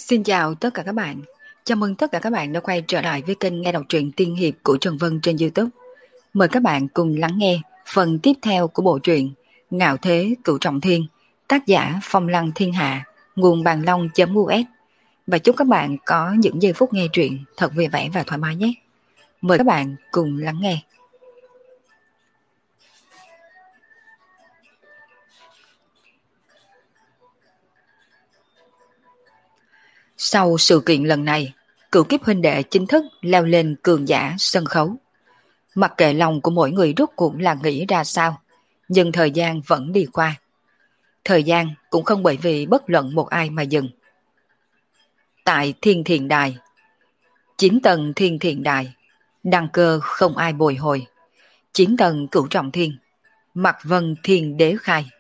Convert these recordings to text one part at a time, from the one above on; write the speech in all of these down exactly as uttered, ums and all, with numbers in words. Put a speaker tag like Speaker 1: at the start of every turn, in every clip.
Speaker 1: Xin chào tất cả các bạn. Chào mừng tất cả các bạn đã quay trở lại với kênh nghe đọc truyện tiên hiệp của Trần Vân trên YouTube. Mời các bạn cùng lắng nghe phần tiếp theo của bộ truyện Ngạo Thế Cửu Trọng Thiên, tác giả Phong Lăng Thiên Hạ, nguồn bàn long.us. Và chúc các bạn có những giây phút nghe truyện thật vui vẻ và thoải mái nhé. Mời các bạn cùng lắng nghe. Sau sự kiện lần này, Cửu Kiếp huynh đệ chính thức leo lên cường giả sân khấu. Mặc kệ lòng của mỗi người rốt cuộc là nghĩ ra sao, nhưng thời gian vẫn đi qua. Thời gian cũng không bởi vì bất luận một ai mà dừng. Tại Thiên Thiện Đài, chín tầng Thiên Thiện Đài, đăng cơ không ai bồi hồi. Chín tầng Cửu Trọng Thiên, Mạc Vân Thiên Đế khai.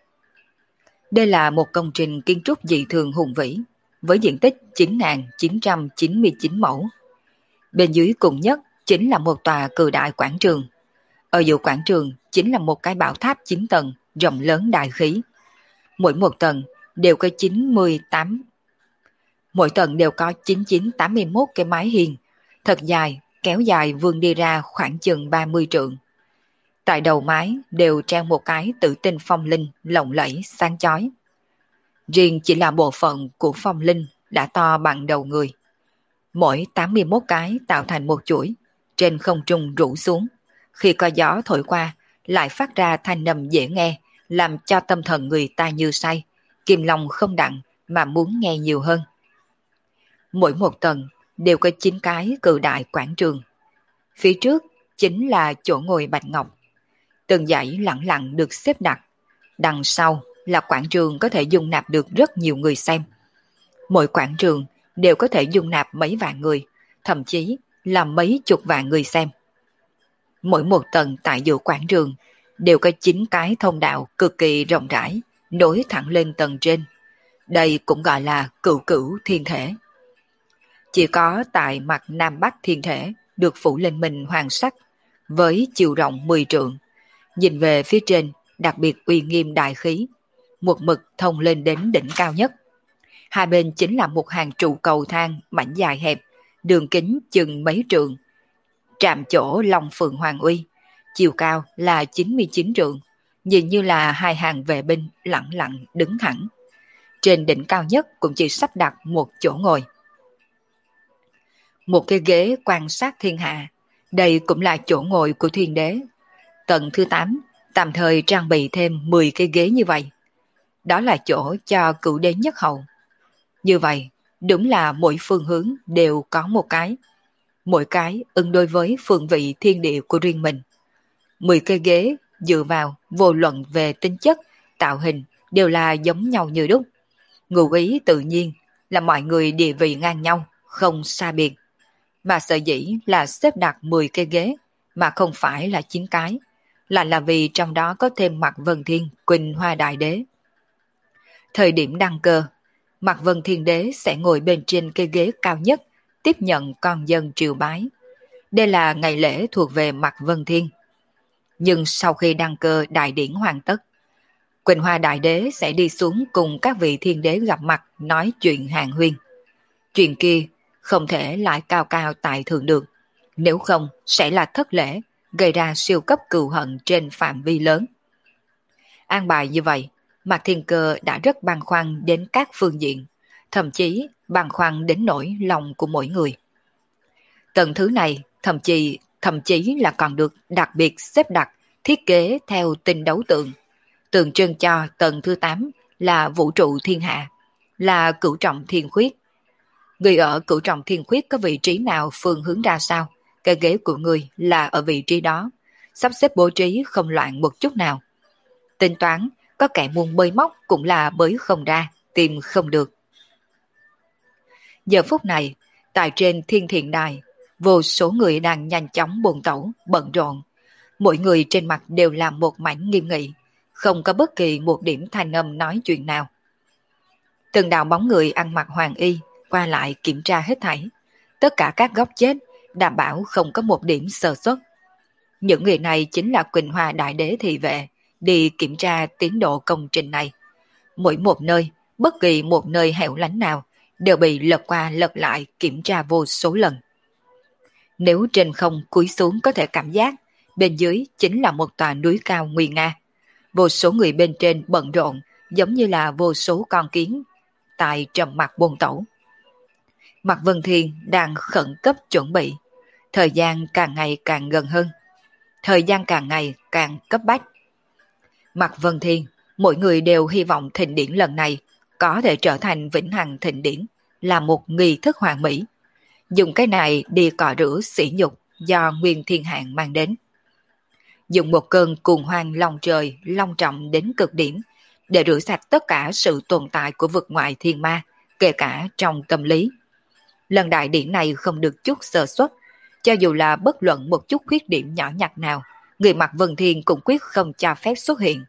Speaker 1: Đây là một công trình kiến trúc dị thường hùng vĩ, với diện tích chín nghìn chín trăm chín mươi chín mẫu. Bên dưới cùng nhất chính là một tòa cự đại quảng trường. Ở giữa quảng trường chính là một cái bảo tháp chín tầng, rộng lớn đại khí. Mỗi một tầng đều có chín mươi tám Mỗi tầng đều có chín nghìn chín trăm tám mươi mốt cái mái hiên, thật dài, kéo dài vươn đi ra khoảng chừng ba mươi trượng. Tại đầu mái đều treo một cái tử tinh phong linh lộng lẫy sáng chói. Riêng chỉ là bộ phận của phong linh đã to bằng đầu người. Mỗi tám mươi mốt cái tạo thành một chuỗi, trên không trung rủ xuống. Khi có gió thổi qua, lại phát ra thanh âm dễ nghe, làm cho tâm thần người ta như say, kìm lòng không đặng mà muốn nghe nhiều hơn. Mỗi một tầng đều có chín cái cự đại quảng trường. Phía trước chính là chỗ ngồi bạch ngọc. Từng dãy lẳng lặng được xếp đặt. Đằng sau là quảng trường có thể dung nạp được rất nhiều người xem. Mỗi quảng trường đều có thể dung nạp mấy vạn người, thậm chí là mấy chục vạn người xem. Mỗi một tầng tại giữa quảng trường đều có chín cái thông đạo cực kỳ rộng rãi, nối thẳng lên tầng trên. Đây cũng gọi là cửu cửu thiên thể. Chỉ có tại mặt Nam Bắc thiên thể được phủ lên mình hoàng sắc, với chiều rộng mười trượng. Nhìn về phía trên, đặc biệt uy nghiêm đại khí, một mực thông lên đến đỉnh cao nhất. Hai bên chính là một hàng trụ cầu thang mảnh dài hẹp, đường kính chừng mấy trượng. Trạm chỗ Long Phượng Hoàng Uy, chiều cao là chín mươi chín trượng, nhìn như là hai hàng vệ binh lặng lặng đứng thẳng. Trên đỉnh cao nhất cũng chỉ sắp đặt một chỗ ngồi. Một cái ghế quan sát thiên hạ, đây cũng là chỗ ngồi của thiên đế. Tầng thứ tám tạm thời trang bị thêm mười cái ghế như vậy. Đó là chỗ cho cửu đế nhất hậu. Như vậy, đúng là mỗi phương hướng đều có một cái. Mỗi cái ứng đối với phương vị thiên địa của riêng mình. Mười cây ghế dựa vào vô luận về tính chất, tạo hình đều là giống nhau như đúc. Ngụ ý tự nhiên là mọi người địa vị ngang nhau, không xa biệt. Mà sở dĩ là xếp đặt mười cây ghế mà không phải là chín cái, lại là vì trong đó có thêm Mạc Vân Thiên, Quỳnh Hoa Đại Đế. Thời điểm đăng cơ, Mạc Vân Thiên Đế sẽ ngồi bên trên cây ghế cao nhất, tiếp nhận con dân triều bái. Đây là ngày lễ thuộc về Mạc Vân Thiên. Nhưng sau khi đăng cơ đại điển hoàn tất, Quỳnh Hoa Đại Đế sẽ đi xuống cùng các vị thiên đế gặp mặt nói chuyện hàn huyên. Chuyện kia không thể lại cao cao tại thượng được, nếu không sẽ là thất lễ, gây ra siêu cấp cừu hận trên phạm vi lớn. An bài như vậy, Mạc Thiên Cơ đã rất băn khoăn đến các phương diện, thậm chí băn khoăn đến nỗi lòng của mỗi người. Tầng thứ này thậm chí thậm chí là còn được đặc biệt xếp đặt thiết kế theo tinh đấu tượng, tượng trưng cho tầng thứ tám là vũ trụ thiên hạ, là cửu trọng thiên khuyết. Người ở cửu trọng thiên khuyết có vị trí nào phương hướng ra sao, cái ghế của người là ở vị trí đó, sắp xếp bố trí không loạn một chút nào. Tính toán, có kẻ muốn bơi móc cũng là bơi không ra, tìm không được. Giờ phút này, tại trên Thiên Thiện Đài, vô số người đang nhanh chóng buồn tẩu, bận rộn. Mỗi người trên mặt đều là một mảnh nghiêm nghị, không có bất kỳ một điểm thanh âm nói chuyện nào. Từng đạo bóng người ăn mặc hoàng y, qua lại kiểm tra hết thảy. Tất cả các góc chết, đảm bảo không có một điểm sơ suất. Những người này chính là Quỳnh Hoa Đại Đế thị vệ, đi kiểm tra tiến độ công trình này. Mỗi một nơi, bất kỳ một nơi hẻo lánh nào, đều bị lật qua lật lại kiểm tra vô số lần. Nếu trên không cúi xuống có thể cảm giác bên dưới chính là một tòa núi cao nguy nga. Vô số người bên trên bận rộn giống như là vô số con kiến tại trầm mặc buồn tẩu. Mạc Vân Thiên đang khẩn cấp chuẩn bị. Thời gian càng ngày càng gần hơn. Thời gian càng ngày càng cấp bách. Mạc Vân Thiên, mỗi người đều hy vọng thịnh điển lần này có thể trở thành vĩnh hằng thịnh điển, là một nghi thức hoàn mỹ. Dùng cái này đi cọ rửa sỉ nhục do Nguyên Thiên Hạn mang đến. Dùng một cơn cuồng hoang lòng trời long trọng đến cực điểm để rửa sạch tất cả sự tồn tại của vực ngoại thiên ma, kể cả trong tâm lý. Lần đại điển này không được chút sơ suất, cho dù là bất luận một chút khuyết điểm nhỏ nhặt nào, người Mạc Vân Thiên cũng quyết không cho phép xuất hiện.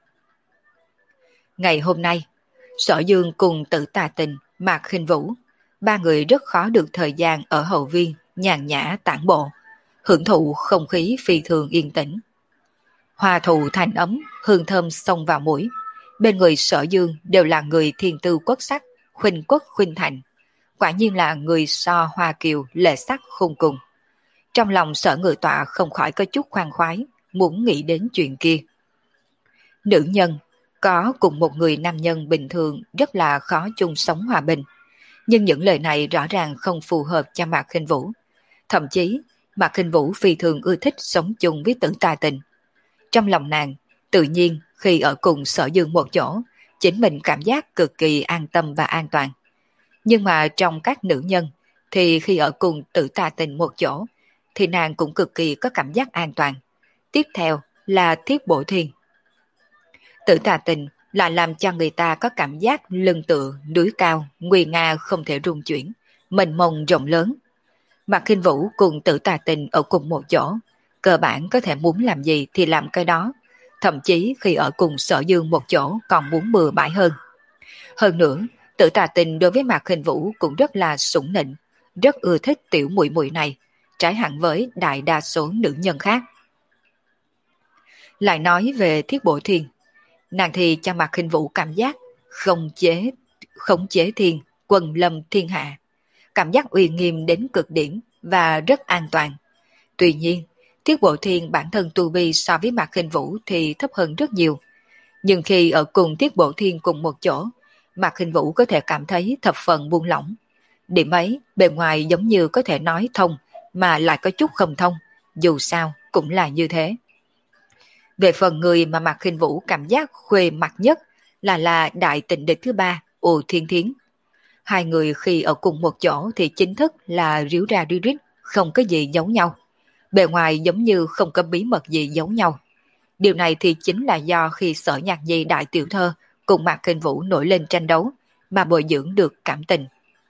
Speaker 1: Ngày hôm nay, Sở Dương cùng Tử Tà Tình, Mạc Khinh Vũ, ba người rất khó được thời gian ở hậu viên nhàn nhã tản bộ, hưởng thụ không khí phi thường yên tĩnh. Hoa thụ thành ấm, hương thơm xông vào mũi. Bên người Sở Dương đều là người thiên tư quốc sắc, khuynh quốc khuynh thành. Quả nhiên là người so hoa kiều lệ sắc khôn cùng. Trong lòng Sở Ngự Tọa không khỏi có chút khoan khoái, muốn nghĩ đến chuyện kia. Nữ nhân có cùng một người nam nhân bình thường rất là khó chung sống hòa bình. Nhưng những lời này rõ ràng không phù hợp cho Mạc Khinh Vũ. Thậm chí, Mạc Khinh Vũ phi thường ưa thích sống chung với Tử Tà Tình. Trong lòng nàng, tự nhiên khi ở cùng Sở Dương một chỗ, chính mình cảm giác cực kỳ an tâm và an toàn. Nhưng mà trong các nữ nhân, thì khi ở cùng Tử Tà Tình một chỗ, thì nàng cũng cực kỳ có cảm giác an toàn. Tiếp theo là Thiết Bổ Thiên. Tử Tà Tình là làm cho người ta có cảm giác lưng tựa, núi cao, nguy nga không thể rung chuyển, mênh mông rộng lớn. Mạc Khinh Vũ cùng Tử Tà Tình ở cùng một chỗ, cơ bản có thể muốn làm gì thì làm cái đó, thậm chí khi ở cùng Sở Dương một chỗ còn muốn bừa bãi hơn. Hơn nữa, Tử Tà Tình đối với Mạc Khinh Vũ cũng rất là sủng nịnh, rất ưa thích tiểu muội muội này, trái hẳn với đại đa số nữ nhân khác. Lại nói về Thiết Bổ Thiên, nàng thì cho Mạc Khinh Vũ cảm giác không chế, khống chế thiên, quân lâm thiên hạ, cảm giác uy nghiêm đến cực điểm và rất an toàn. Tuy nhiên, Thiết Bổ Thiên bản thân tu vi so với Mạc Khinh Vũ thì thấp hơn rất nhiều. Nhưng khi ở cùng Thiết Bổ Thiên cùng một chỗ, Mạc Khinh Vũ có thể cảm thấy thập phần buông lỏng. Điểm ấy, bề ngoài giống như có thể nói thông, mà lại có chút không thông, dù sao cũng là như thế. Về phần người mà Mạc Khinh Vũ cảm giác khuê mặt nhất là là đại tịnh địch thứ ba, Ù Thiên Thiến. Hai người khi ở cùng một chỗ thì chính thức là ríu ra ríu rít, không có gì giấu nhau. Bề ngoài giống như không có bí mật gì giấu nhau. Điều này thì chính là do khi Sở Nhạc Nhi đại tiểu thơ cùng Mạc Khinh Vũ nổi lên tranh đấu mà bồi dưỡng được cảm tình.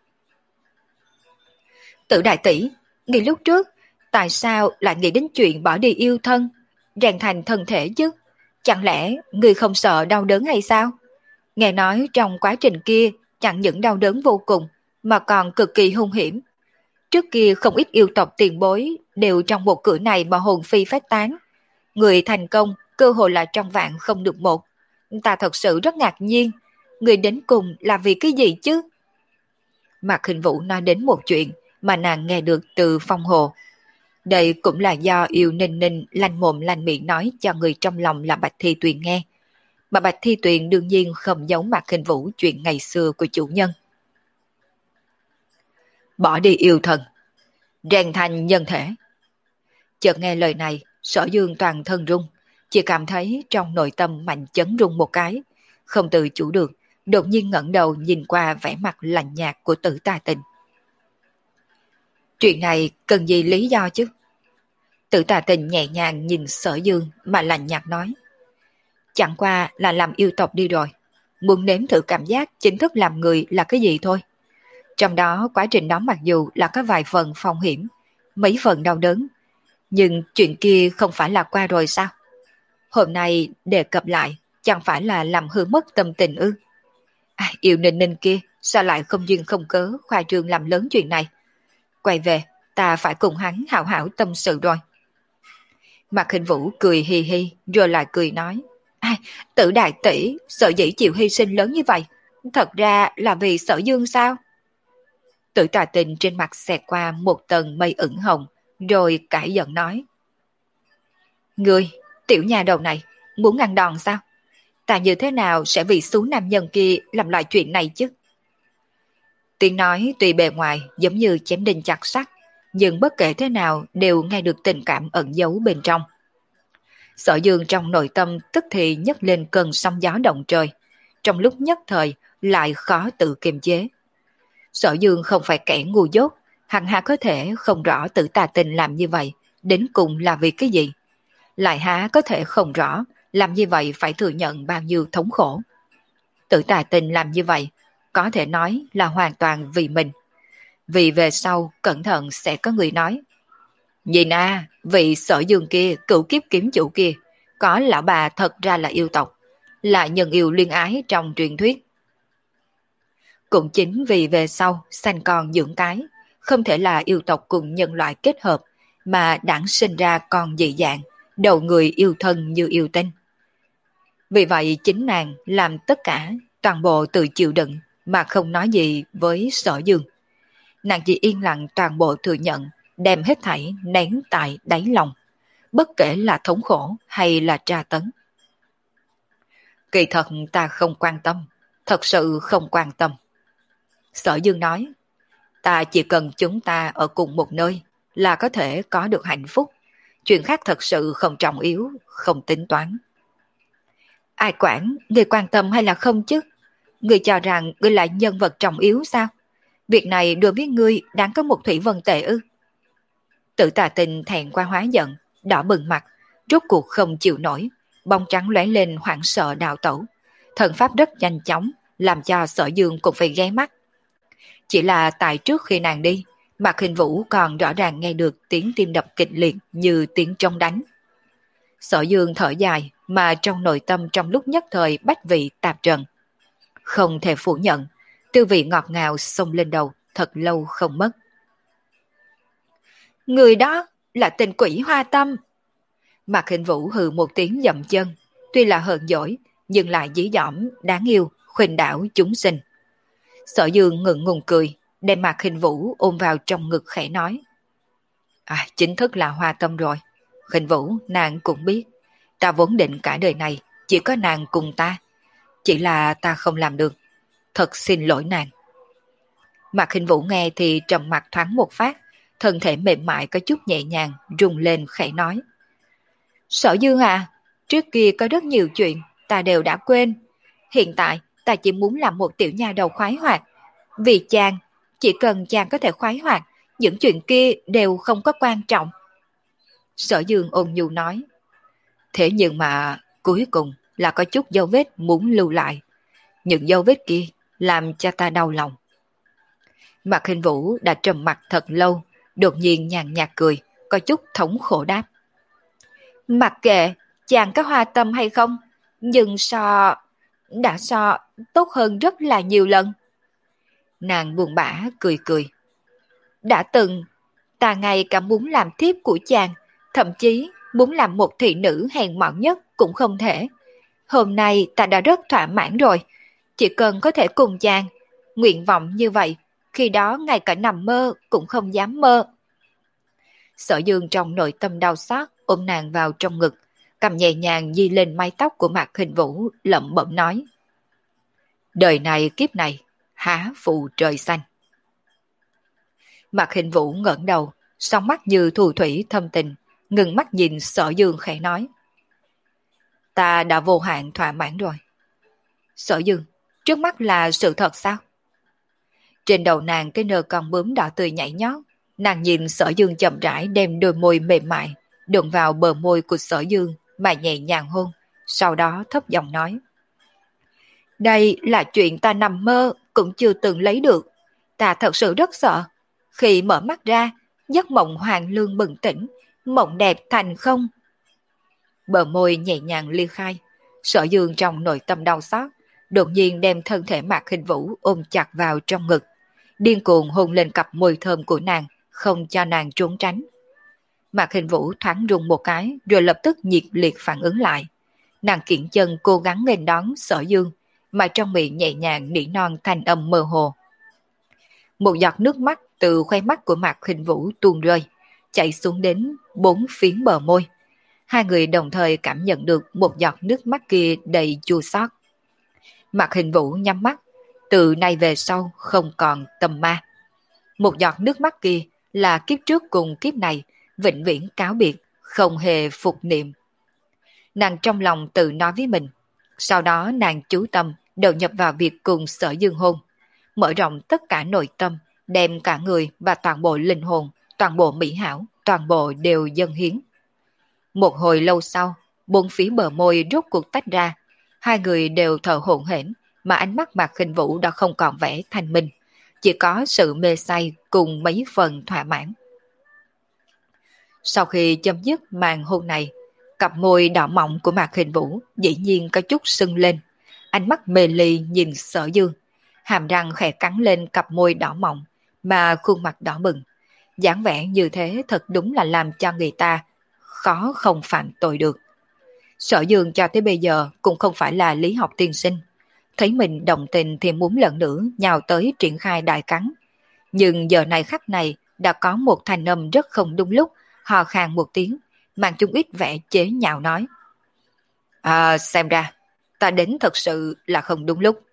Speaker 1: Tử đại tỷ, nghĩ lúc trước, tại sao lại nghĩ đến chuyện bỏ đi yêu thân, rèn thành thân thể chứ? Chẳng lẽ người không sợ đau đớn hay sao? Nghe nói trong quá trình kia chẳng những đau đớn vô cùng mà còn cực kỳ hung hiểm. Trước kia không ít yêu tộc tiền bối đều trong một cửa này mà hồn phi phách tán. Người thành công cơ hội là trong vạn không được một. Ta thật sự rất ngạc nhiên. Người đến cùng là vì cái gì chứ? Mạc Khinh Vũ nói đến một chuyện mà nàng nghe được từ Phong Hồ. Đây cũng là do yêu ninh ninh lanh mồm lanh miệng nói cho người trong lòng là Bạch Thi Tuyền nghe. Mà Bạch Thi Tuyền đương nhiên không giấu Mạc Khinh Vũ chuyện ngày xưa của chủ nhân. Bỏ đi yêu thần, rèn thành nhân thể. Chợt nghe lời này, Sở Dương toàn thân rung, chỉ cảm thấy trong nội tâm mạnh chấn rung một cái, không tự chủ được, đột nhiên ngẩng đầu nhìn qua vẻ mặt lạnh nhạt của Tử Tà Tình. Chuyện này cần gì lý do chứ? Tử Tà Tình nhẹ nhàng nhìn Sở Dương mà lạnh nhạt nói. Chẳng qua là làm yêu tộc đi rồi, muốn nếm thử cảm giác chính thức làm người là cái gì thôi. Trong đó quá trình đó mặc dù là có vài phần phong hiểm, mấy phần đau đớn, nhưng chuyện kia không phải là qua rồi sao? Hôm nay đề cập lại, chẳng phải là làm hư mất tâm tình ư? À, yêu ninh ninh kia, sao lại không duyên không cớ khoa trương làm lớn chuyện này? Quay về, ta phải cùng hắn hảo hảo tâm sự rồi. Mạc Khinh Vũ cười hi hi, rồi lại cười nói. À, Tử đại tỷ, sợ dĩ chịu hy sinh lớn như vậy, thật ra là vì Sở Dương sao? Tử Tà Tình trên mặt xẹt qua một tầng mây ửng hồng, rồi cãi giận nói. Ngươi, tiểu nhà đầu này, muốn ăn đòn sao? Ta như thế nào sẽ vì số nam nhân kia làm loại chuyện này chứ? Tiếng nói tuy bề ngoài giống như chém đinh chặt sắt, nhưng bất kể thế nào đều nghe được tình cảm ẩn giấu bên trong. Sở Dương trong nội tâm tức thì nhấc lên cơn sóng gió động trời, trong lúc nhất thời lại khó tự kiềm chế. Sở Dương không phải kẻ ngu dốt, hẳn hà có thể không rõ Tử Tà Tình làm như vậy, đến cùng là vì cái gì. Lại há có thể không rõ, làm như vậy phải thừa nhận bao nhiêu thống khổ. Tử Tà Tình làm như vậy, có thể nói là hoàn toàn vì mình. Vì về sau, cẩn thận sẽ có người nói. Nhìn a, vị Sở Dương kia, cựu kiếp kiếm chủ kia, có lão bà thật ra là yêu tộc, là nhân yêu liên ái trong truyền thuyết. Cũng chính vì về sau sanh con dưỡng cái, không thể là yêu tộc cùng nhân loại kết hợp, mà đản sinh ra con dị dạng, đầu người yêu thân như yêu tinh. Vì vậy chính nàng làm tất cả, toàn bộ tự chịu đựng mà không nói gì với Sở Dương. Nàng chỉ yên lặng toàn bộ thừa nhận, đem hết thảy nén tại đáy lòng, bất kể là thống khổ hay là tra tấn. Kỳ thật ta không quan tâm, thật sự không quan tâm. Sở Dương nói, ta chỉ cần chúng ta ở cùng một nơi là có thể có được hạnh phúc, chuyện khác thật sự không trọng yếu, không tính toán. Ai quản, người quan tâm hay là không chứ? Người cho rằng người là nhân vật trọng yếu sao? Việc này đối với ngươi đáng có một thủy vân tệ ư? Tử Tà Tình thẹn qua hóa giận, đỏ bừng mặt, rốt cuộc không chịu nổi, bóng trắng lóe lên hoảng sợ đào tẩu. Thần pháp rất nhanh chóng, làm cho Sở Dương cũng phải ghé mắt. Chỉ là tại trước khi nàng đi, Mạc Hình Vũ còn rõ ràng nghe được tiếng tim đập kịch liệt như tiếng trống đánh. Sở Dương thở dài mà trong nội tâm trong lúc nhất thời bách vị tạp trần. Không thể phủ nhận, tư vị ngọt ngào xông lên đầu thật lâu không mất. Người đó là tình quỷ Hoa Tâm. Mạc Hình Vũ hừ một tiếng dậm chân, tuy là hờn dỗi nhưng lại dí dỏm đáng yêu, khuynh đảo chúng sinh. Sở Dương ngượng ngùng cười, đem Mạc Hình Vũ ôm vào trong ngực khẽ nói. À, chính thức là Hoa Tâm rồi. Hình Vũ, nàng cũng biết, ta vốn định cả đời này chỉ có nàng cùng ta, chỉ là ta không làm được, thật xin lỗi nàng. Mạc Hình Vũ nghe thì trầm mặt thoáng một phát, thân thể mềm mại có chút nhẹ nhàng, rung lên khẽ nói. Sở Dương à, trước kia có rất nhiều chuyện, ta đều đã quên. Hiện tại, ta chỉ muốn làm một tiểu nha đầu khoái hoạt. Vì chàng, chỉ cần chàng có thể khoái hoạt, những chuyện kia đều không có quan trọng. Sở Dương ôn nhu nói. Thế nhưng mà, cuối cùng là có chút dấu vết muốn lưu lại. Những dấu vết kia làm cho ta đau lòng. Mạc Hình Vũ đã trầm mặt thật lâu, đột nhiên nhàn nhạt cười, có chút thống khổ đáp. Mặc kệ, chàng có Hoa Tâm hay không, nhưng so... đã so tốt hơn rất là nhiều lần. Nàng buồn bã cười cười. Đã từng, ta ngay cả muốn làm thiếp của chàng, thậm chí muốn làm một thị nữ hèn mọn nhất cũng không thể. Hôm nay ta đã rất thỏa mãn rồi, chỉ cần có thể cùng chàng, nguyện vọng như vậy, khi đó ngay cả nằm mơ cũng không dám mơ. Sở Dương trong nội tâm đau xót ôm nàng vào trong ngực, cầm nhẹ nhàng di lên mái tóc của Mạc Hình Vũ, lẩm bẩm nói. Đời này kiếp này, há phụ trời xanh. Mạc Hình Vũ ngẩng đầu, song mắt như thù thủy thâm tình, ngừng mắt nhìn Sở Dương khẽ nói. Ta đã vô hạn thỏa mãn rồi. Sở Dương, trước mắt là sự thật sao? Trên đầu nàng cái nơ con bướm đỏ tươi nhảy nhót, nàng nhìn Sở Dương chậm rãi đem đôi môi mềm mại đụng vào bờ môi của Sở Dương mà nhẹ nhàng hôn, sau đó thấp giọng nói. Đây là chuyện ta nằm mơ cũng chưa từng lấy được, ta thật sự rất sợ. Khi mở mắt ra, giấc mộng hoàng lương bừng tỉnh, mộng đẹp thành không. Bờ môi nhẹ nhàng ly khai, Sở Dương trong nội tâm đau xót, đột nhiên đem thân thể Mạc Hình Vũ ôm chặt vào trong ngực, điên cuồng hôn lên cặp môi thơm của nàng, không cho nàng trốn tránh. Mạc Hình Vũ thoáng rung một cái rồi lập tức nhiệt liệt phản ứng lại. Nàng kiễng chân cố gắng nghênh đón Sở Dương, mà trong miệng nhẹ nhàng nỉ non thanh âm mơ hồ. Một giọt nước mắt từ khóe mắt của Mạc Khinh Vũ tuôn rơi, chảy xuống đến bốn phiến bờ môi. Hai người đồng thời cảm nhận được một giọt nước mắt kia đầy chua xót. Mạc Khinh Vũ nhắm mắt, từ nay về sau không còn tâm ma. Một giọt nước mắt kia là kiếp trước cùng kiếp này, vĩnh viễn cáo biệt, không hề phục niệm. Nàng trong lòng tự nói với mình, sau đó nàng chú tâm đầu nhập vào việc cùng Sở Dương hôn, mở rộng tất cả nội tâm, đem cả người và toàn bộ linh hồn, toàn bộ mỹ hảo, toàn bộ đều dâng hiến. Một hồi lâu sau, bốn phía bờ môi rốt cuộc tách ra, hai người đều thở hổn hển, mà ánh mắt Mạc Khinh Vũ đã không còn vẻ thanh minh, chỉ có sự mê say cùng mấy phần thỏa mãn. Sau khi chấm dứt màn hôn này, cặp môi đỏ mọng của Mạc Khinh Vũ dĩ nhiên có chút sưng lên, ánh mắt mê ly nhìn Sở Dương, hàm răng khẽ cắn lên cặp môi đỏ mọng, mà khuôn mặt đỏ bừng. dáng vẻ như thế thật đúng là làm cho người ta khó không phạm tội được. Sở Dương cho tới bây giờ cũng không phải là lý học tiên sinh, thấy mình đồng tình thì muốn lần nữa nhào tới triển khai đại cắn. Nhưng giờ này khắc này đã có một thanh âm rất không đúng lúc, hò khan một tiếng, mang chung ít vẻ chế nhạo nói. À, xem ra, ta đến thật sự là không đúng lúc.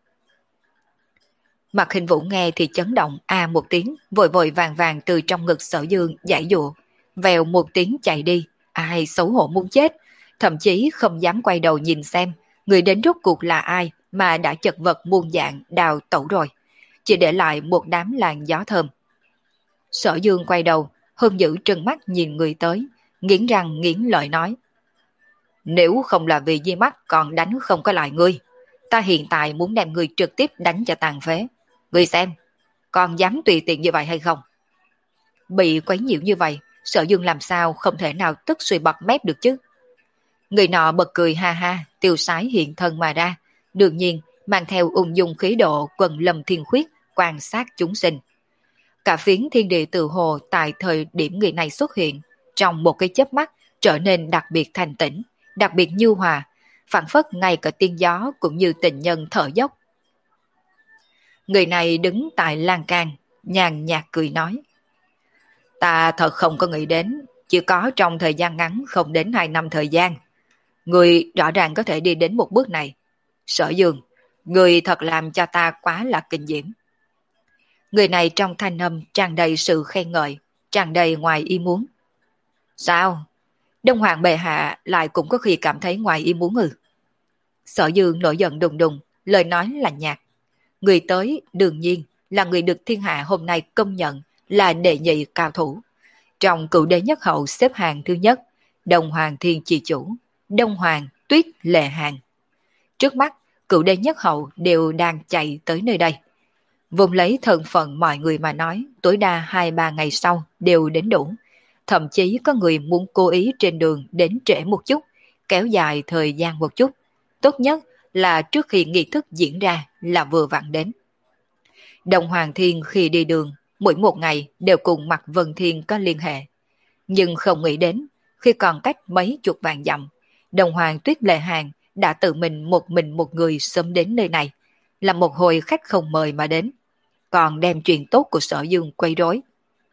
Speaker 1: Mạc Hình Vũ nghe thì chấn động a à một tiếng, vội vội vàng vàng từ trong ngực Sở Dương giải dụa, vèo một tiếng chạy đi, ai xấu hổ muốn chết, thậm chí không dám quay đầu nhìn xem người đến rốt cuộc là ai mà đã chật vật muôn dạng đào tẩu rồi, chỉ để lại một đám làn gió thơm. Sở Dương quay đầu, hung dữ trừng mắt nhìn người tới, nghiến răng nghiến lợi nói. Nếu không là vì di mắt còn đánh không có lại ngươi, ta hiện tại muốn đem ngươi trực tiếp đánh cho tàn phế. Ngươi xem, còn dám tùy tiện như vậy hay không? Bị quấy nhiễu như vậy, Sở Dương làm sao không thể nào tức suy bật mép được chứ? Người nọ bật cười ha ha, tiêu sái hiện thân mà ra, đương nhiên mang theo ung dung khí độ quần lâm thiên khuyết, quan sát chúng sinh. Cả phiến thiên địa tự hồ tại thời điểm người này xuất hiện, trong một cái chớp mắt trở nên đặc biệt thanh tĩnh, đặc biệt nhu hòa, phảng phất ngay cả tiếng gió cũng như tình nhân thở dốc. Người này đứng tại lan can, nhàn nhạt cười nói. Ta thật không có nghĩ đến, chỉ có trong thời gian ngắn không đến hai năm thời gian, người rõ ràng có thể đi đến một bước này. Sở Dương, người thật làm cho ta quá là kinh diễm. Người này trong thanh âm tràn đầy sự khen ngợi, tràn đầy ngoài ý muốn. Sao? Đông Hoàng bệ hạ lại cũng có khi cảm thấy ngoài ý muốn ư? Sở Dương nổi giận đùng đùng, lời nói là nhạt. Người tới đương nhiên là người được thiên hạ hôm nay công nhận là đệ nhị cao thủ. Trong cựu đế nhất hậu xếp hạng thứ nhất, Đông Hoàng Thiên Chi Chủ, Đông Hoàng Tuyết Lệ Hàng. Trước mắt, cựu đế nhất hậu đều đang chạy tới nơi đây. Vùng lấy thân phận mọi người mà nói, tối đa hai ba ngày sau đều đến đủ. Thậm chí có người muốn cố ý trên đường đến trễ một chút, kéo dài thời gian một chút. Tốt nhất là trước khi nghi thức diễn ra là vừa vặn đến. Đông Hoàng Thiên khi đi đường, mỗi một ngày đều cùng Mạc Vân Thiên có liên hệ. Nhưng không nghĩ đến, khi còn cách mấy chục vạn dặm, Đông Hoàng Tuyết Lệ Hàng đã tự mình một mình một người sớm đến nơi này, là một hồi khách không mời mà đến, còn đem chuyện tốt của Sở Dương quấy rối.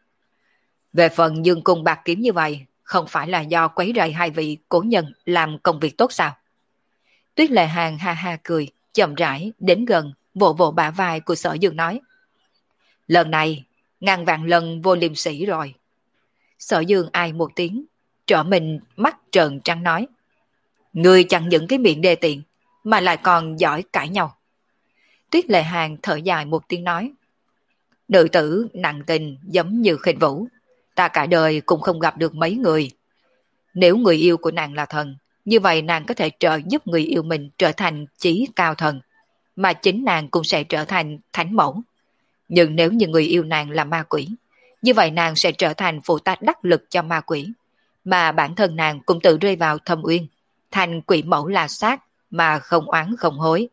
Speaker 1: Về phần Dương Cung bạc kiếm như vậy, không phải là do quấy rầy hai vị cố nhân làm công việc tốt sao? Tuyết Lệ Hàng ha ha cười, chậm rãi đến gần, vỗ vỗ bả vai của Sở Dương nói. Lần này, ngàn vạn lần vô liêm sỉ rồi. Sở Dương ai một tiếng, trở mình mắt trợn trắng nói. Người chẳng những cái miệng đê tiện, mà lại còn giỏi cãi nhau. Tuyết Lệ Hàng thở dài một tiếng nói. Nữ tử nặng tình giống như Khinh Vũ, ta cả đời cũng không gặp được mấy người. Nếu người yêu của nàng là thần, như vậy nàng có thể trợ giúp người yêu mình trở thành chí cao thần, mà chính nàng cũng sẽ trở thành thánh mẫu. Nhưng nếu như người yêu nàng là ma quỷ, như vậy nàng sẽ trở thành phụ tá đắc lực cho ma quỷ, mà bản thân nàng cũng tự rơi vào thâm uyên, thành quỷ mẫu là sát mà không oán không hối.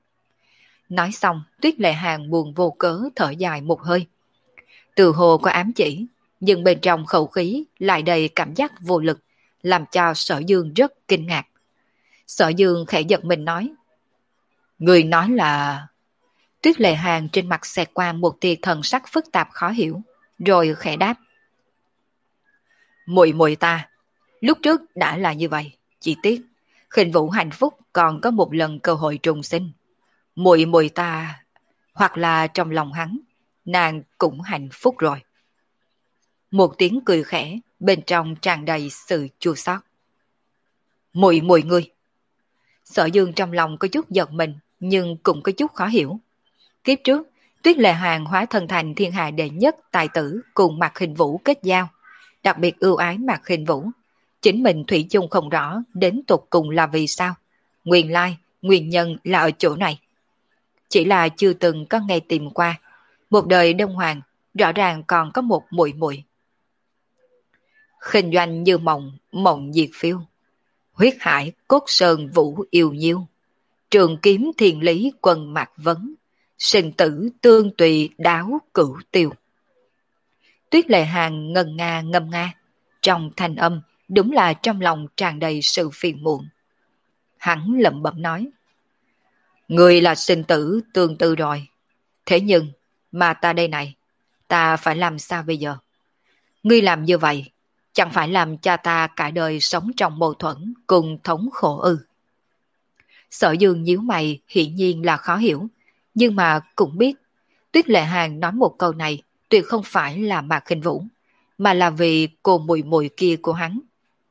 Speaker 1: Nói xong, Tuyết Lệ Hàng buồn vô cớ thở dài một hơi. Từ hồ có ám chỉ, nhưng bên trong khẩu khí lại đầy cảm giác vô lực, làm cho Sở Dương rất kinh ngạc. Sở Dương khẽ giật mình nói. Người nói là... Tuyết Lệ Hàng trên mặt xẹt qua một tia thần sắc phức tạp khó hiểu, rồi khẽ đáp. Muội muội ta, lúc trước đã là như vậy, chỉ tiếc, Khinh Vũ hạnh phúc còn có một lần cơ hội trùng sinh. Muội muội ta, hoặc là trong lòng hắn, nàng cũng hạnh phúc rồi. Một tiếng cười khẽ, bên trong tràn đầy sự chua xót. Muội muội ngươi. Sở Dương trong lòng có chút giật mình, nhưng cũng có chút khó hiểu. Kiếp trước, Tuyết Lệ Hàng hóa thân thành thiên hạ đệ nhất tài tử cùng Mạc Khinh Vũ kết giao, đặc biệt ưu ái Mạc Khinh Vũ. Chính mình thủy chung không rõ đến tột cùng là vì sao. Nguyên lai, nguyên nhân là ở chỗ này. Chỉ là chưa từng có nghe tìm qua. Một đời Đông Hoàng, rõ ràng còn có một muội muội. Khinh doanh như mộng, mộng diệt phiêu. Huyết hải cốt sơn vũ yêu nhiêu. Trường kiếm thiền lý quân mạc vấn. Sinh tử tương tùy đáo cửu tiêu. Tuyết Lệ Hàng ngân nga ngâm nga. Trong thanh âm, đúng là trong lòng tràn đầy sự phiền muộn. Hắn lẩm bẩm nói. Người là sinh tử tương tư rồi. Thế nhưng, mà ta đây này, ta phải làm sao bây giờ? Ngươi làm như vậy, chẳng phải làm cha ta cả đời sống trong mâu thuẫn cùng thống khổ ư? Sở Dương nhíu mày hiển nhiên là khó hiểu, nhưng mà cũng biết, Tuyết Lệ Hàng nói một câu này tuyệt không phải là Mạc Khinh Vũ, mà là vì cô mùi mùi kia của hắn.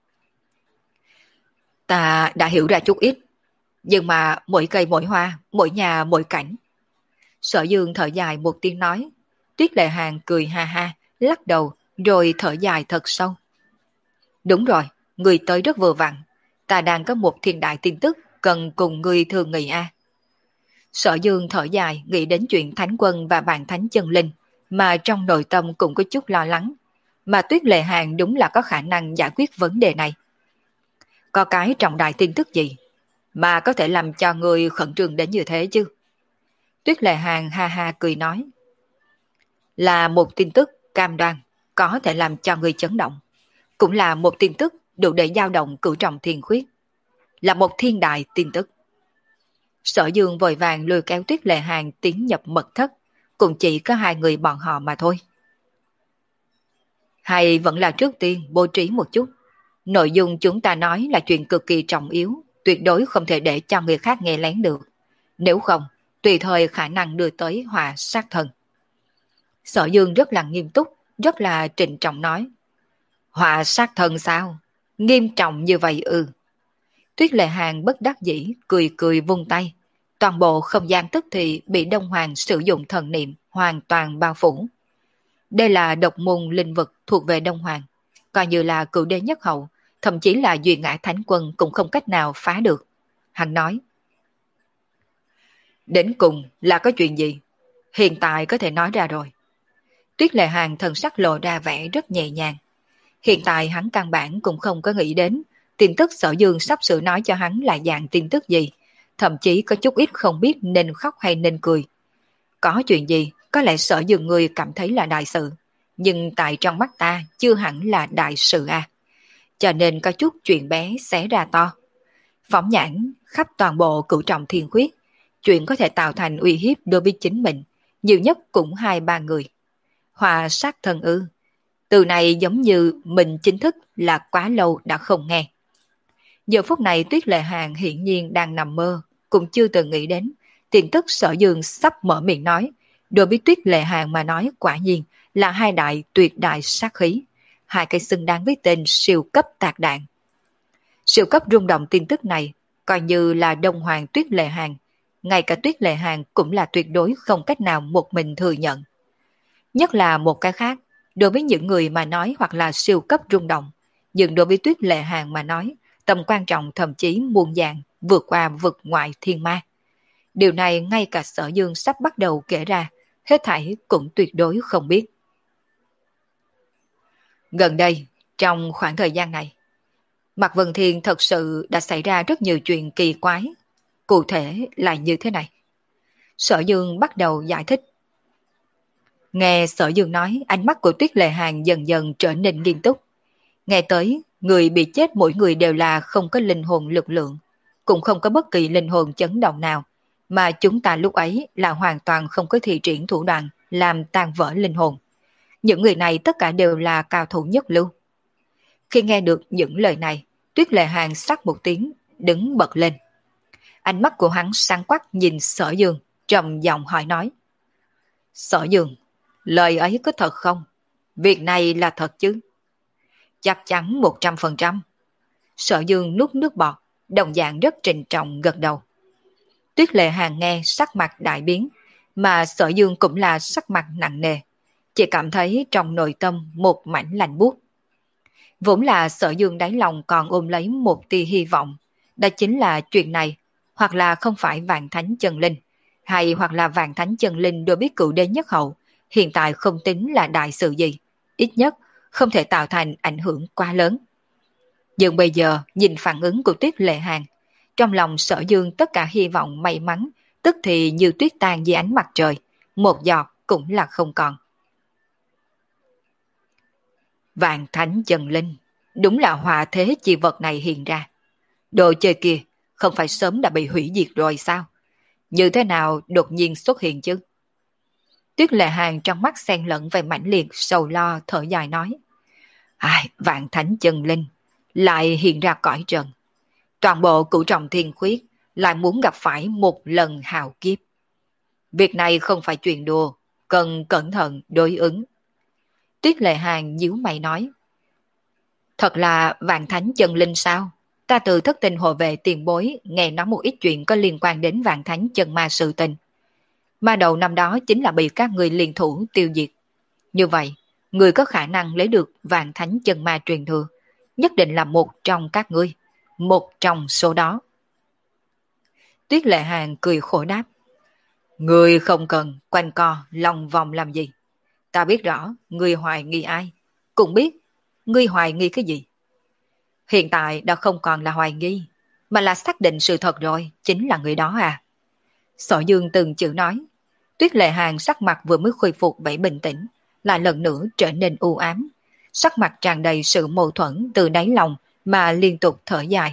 Speaker 1: Ta đã hiểu ra chút ít, nhưng mà mỗi cây mỗi hoa, mỗi nhà mỗi cảnh. Sở Dương thở dài một tiếng nói, Tuyết Lệ Hàng cười ha ha, lắc đầu, rồi thở dài thật sâu. Đúng rồi, người tới rất vừa vặn, ta đang có một thiên đại tin tức cần cùng người thường nghị a. Sở Dương thở dài nghĩ đến chuyện Thánh Quân và bạn Thánh Chân Linh, mà trong nội tâm cũng có chút lo lắng, mà Tuyết Lệ Hàng đúng là có khả năng giải quyết vấn đề này. Có cái trọng đại tin tức gì mà có thể làm cho người khẩn trương đến như thế chứ? Tuyết Lệ Hàng ha ha cười nói. Là một tin tức cam đoan, có thể làm cho người chấn động. Cũng là một tin tức đủ để dao động cửu trọng thiên khuyết. Là một thiên đại tin tức. Sở Dương vội vàng lôi kéo Tuyết Lệ Hàng tiến nhập mật thất, cũng chỉ có hai người bọn họ mà thôi. Hay vẫn là trước tiên bố trí một chút. Nội dung chúng ta nói là chuyện cực kỳ trọng yếu, tuyệt đối không thể để cho người khác nghe lén được. Nếu không, tùy thời khả năng đưa tới họa sát thân. Sở Dương rất là nghiêm túc, rất là trịnh trọng nói. Họa sát thân sao? Nghiêm trọng như vậy ư? Tuyết Lệ Hàng bất đắc dĩ, cười cười vung tay. Toàn bộ không gian tức thì bị Đông Hoàng sử dụng thần niệm hoàn toàn bao phủ. Đây là độc môn linh vực thuộc về Đông Hoàng, coi như là cựu đế nhất hậu, thậm chí là Duy Ngã Thánh Quân cũng không cách nào phá được. Hắn nói. Đến cùng là có chuyện gì? Hiện tại có thể nói ra rồi. Tuyết Lệ Hàng thần sắc lộ ra vẻ rất nhẹ nhàng. Hiện tại hắn căn bản cũng không có nghĩ đến tin tức Sở Dương sắp sửa nói cho hắn là dạng tin tức gì, thậm chí có chút ít không biết nên khóc hay nên cười. Có chuyện gì, có lẽ Sở Dương người cảm thấy là đại sự, nhưng tại trong mắt ta chưa hẳn là đại sự à. Cho nên có chút chuyện bé xé ra to. Phóng nhãn khắp toàn bộ cửu trọng thiên khuyết, chuyện có thể tạo thành uy hiếp đối với chính mình, nhiều nhất cũng hai ba người. Hòa sát thân ư. Từ này giống như mình chính thức là quá lâu đã không nghe. Giờ phút này Tuyết Lệ Hàng hiển nhiên đang nằm mơ, cũng chưa từng nghĩ đến. Tin tức Sở Dương sắp mở miệng nói, đối với Tuyết Lệ Hàng mà nói quả nhiên là hai đại tuyệt đại sát khí, hai cái xứng đáng với tên siêu cấp tạc đạn. Siêu cấp rung động tin tức này, coi như là Đông Hoàng Tuyết Lệ Hàng, ngay cả Tuyết Lệ Hàng cũng là tuyệt đối không cách nào một mình thừa nhận. Nhất là một cái khác, đối với những người mà nói hoặc là siêu cấp rung động, nhưng đối với Tuyết Lệ Hàng mà nói, tầm quan trọng thậm chí muôn dạng, vượt qua vực ngoại thiên ma. Điều này ngay cả Sở Dương sắp bắt đầu kể ra, hết thảy cũng tuyệt đối không biết. Gần đây, trong khoảng thời gian này, Mạc Vân Thiên thật sự đã xảy ra rất nhiều chuyện kỳ quái. Cụ thể là như thế này. Sở Dương bắt đầu giải thích. Nghe Sở Dương nói, ánh mắt của Tuyết Lệ Hàng dần dần trở nên nghiêm túc. Nghe tới, người bị chết mỗi người đều là không có linh hồn lực lượng, cũng không có bất kỳ linh hồn chấn động nào, mà chúng ta lúc ấy là hoàn toàn không có thi triển thủ đoạn làm tan vỡ linh hồn. Những người này tất cả đều là cao thủ nhất lưu. Khi nghe được những lời này, Tuyết Lệ Hàng sắc một tiếng, đứng bật lên. Ánh mắt của hắn sáng quắc nhìn Sở Dương, trầm giọng hỏi nói. Sở Dương, lời ấy có thật không? Việc này là thật chứ? Chắc chắn một trăm phần trăm. Sở Dương nuốt nước bọt, đồng dạng rất trịnh trọng gật đầu. Tuyết Lệ Hàng nghe sắc mặt đại biến, mà Sở Dương cũng là sắc mặt nặng nề. Chỉ cảm thấy trong nội tâm một mảnh lạnh buốt. Vốn là Sở Dương đáy lòng còn ôm lấy một tia hy vọng. Đó chính là chuyện này, hoặc là không phải Vạn Thánh Chân Linh, hay hoặc là Vạn Thánh Chân Linh đối biết cựu đế nhất hậu, hiện tại không tính là đại sự gì. Ít nhất không thể tạo thành ảnh hưởng quá lớn. Nhưng bây giờ nhìn phản ứng của Tuyết Lệ Hàng, trong lòng Sở Dương tất cả hy vọng may mắn, tức thì như tuyết tan dưới ánh mặt trời, một giọt cũng là không còn. Vạn Thánh Chân Linh, đúng là hòa thế chi vật này hiện ra. Đồ chơi kia không phải sớm đã bị hủy diệt rồi sao? Như thế nào đột nhiên xuất hiện chứ? Tuyết Lệ Hàng trong mắt xen lẫn về mãnh liệt, sầu lo thở dài nói. Ai, Vạn Thánh Chân Linh lại hiện ra cõi trần. Toàn bộ cửu trọng thiên khuyết lại muốn gặp phải một lần hào kiếp. Việc này không phải chuyện đùa, cần cẩn thận đối ứng. Tuyết Lệ Hàng nhíu mày nói. Thật là Vạn Thánh Chân Linh sao? Ta từ thất tình hộ vệ tiền bối nghe nói một ít chuyện có liên quan đến Vạn Thánh Chân Ma sự tình. Ma đầu năm đó chính là bị các người liên thủ tiêu diệt. Như vậy, người có khả năng lấy được Vạn Thánh Chân Ma truyền thừa, nhất định là một trong các ngươi, một trong số đó. Tuyết Lệ Hàng cười khổ đáp. Người không cần quanh co lòng vòng làm gì. Ta biết rõ người hoài nghi ai, cũng biết người hoài nghi cái gì. Hiện tại đã không còn là hoài nghi, mà là xác định sự thật rồi, chính là người đó à. Sở Dương từng chữ nói. Tuyết Lệ Hàng sắc mặt vừa mới khôi phục vẻ bình tĩnh, lại lần nữa trở nên u ám. Sắc mặt tràn đầy sự mâu thuẫn từ đáy lòng mà liên tục thở dài.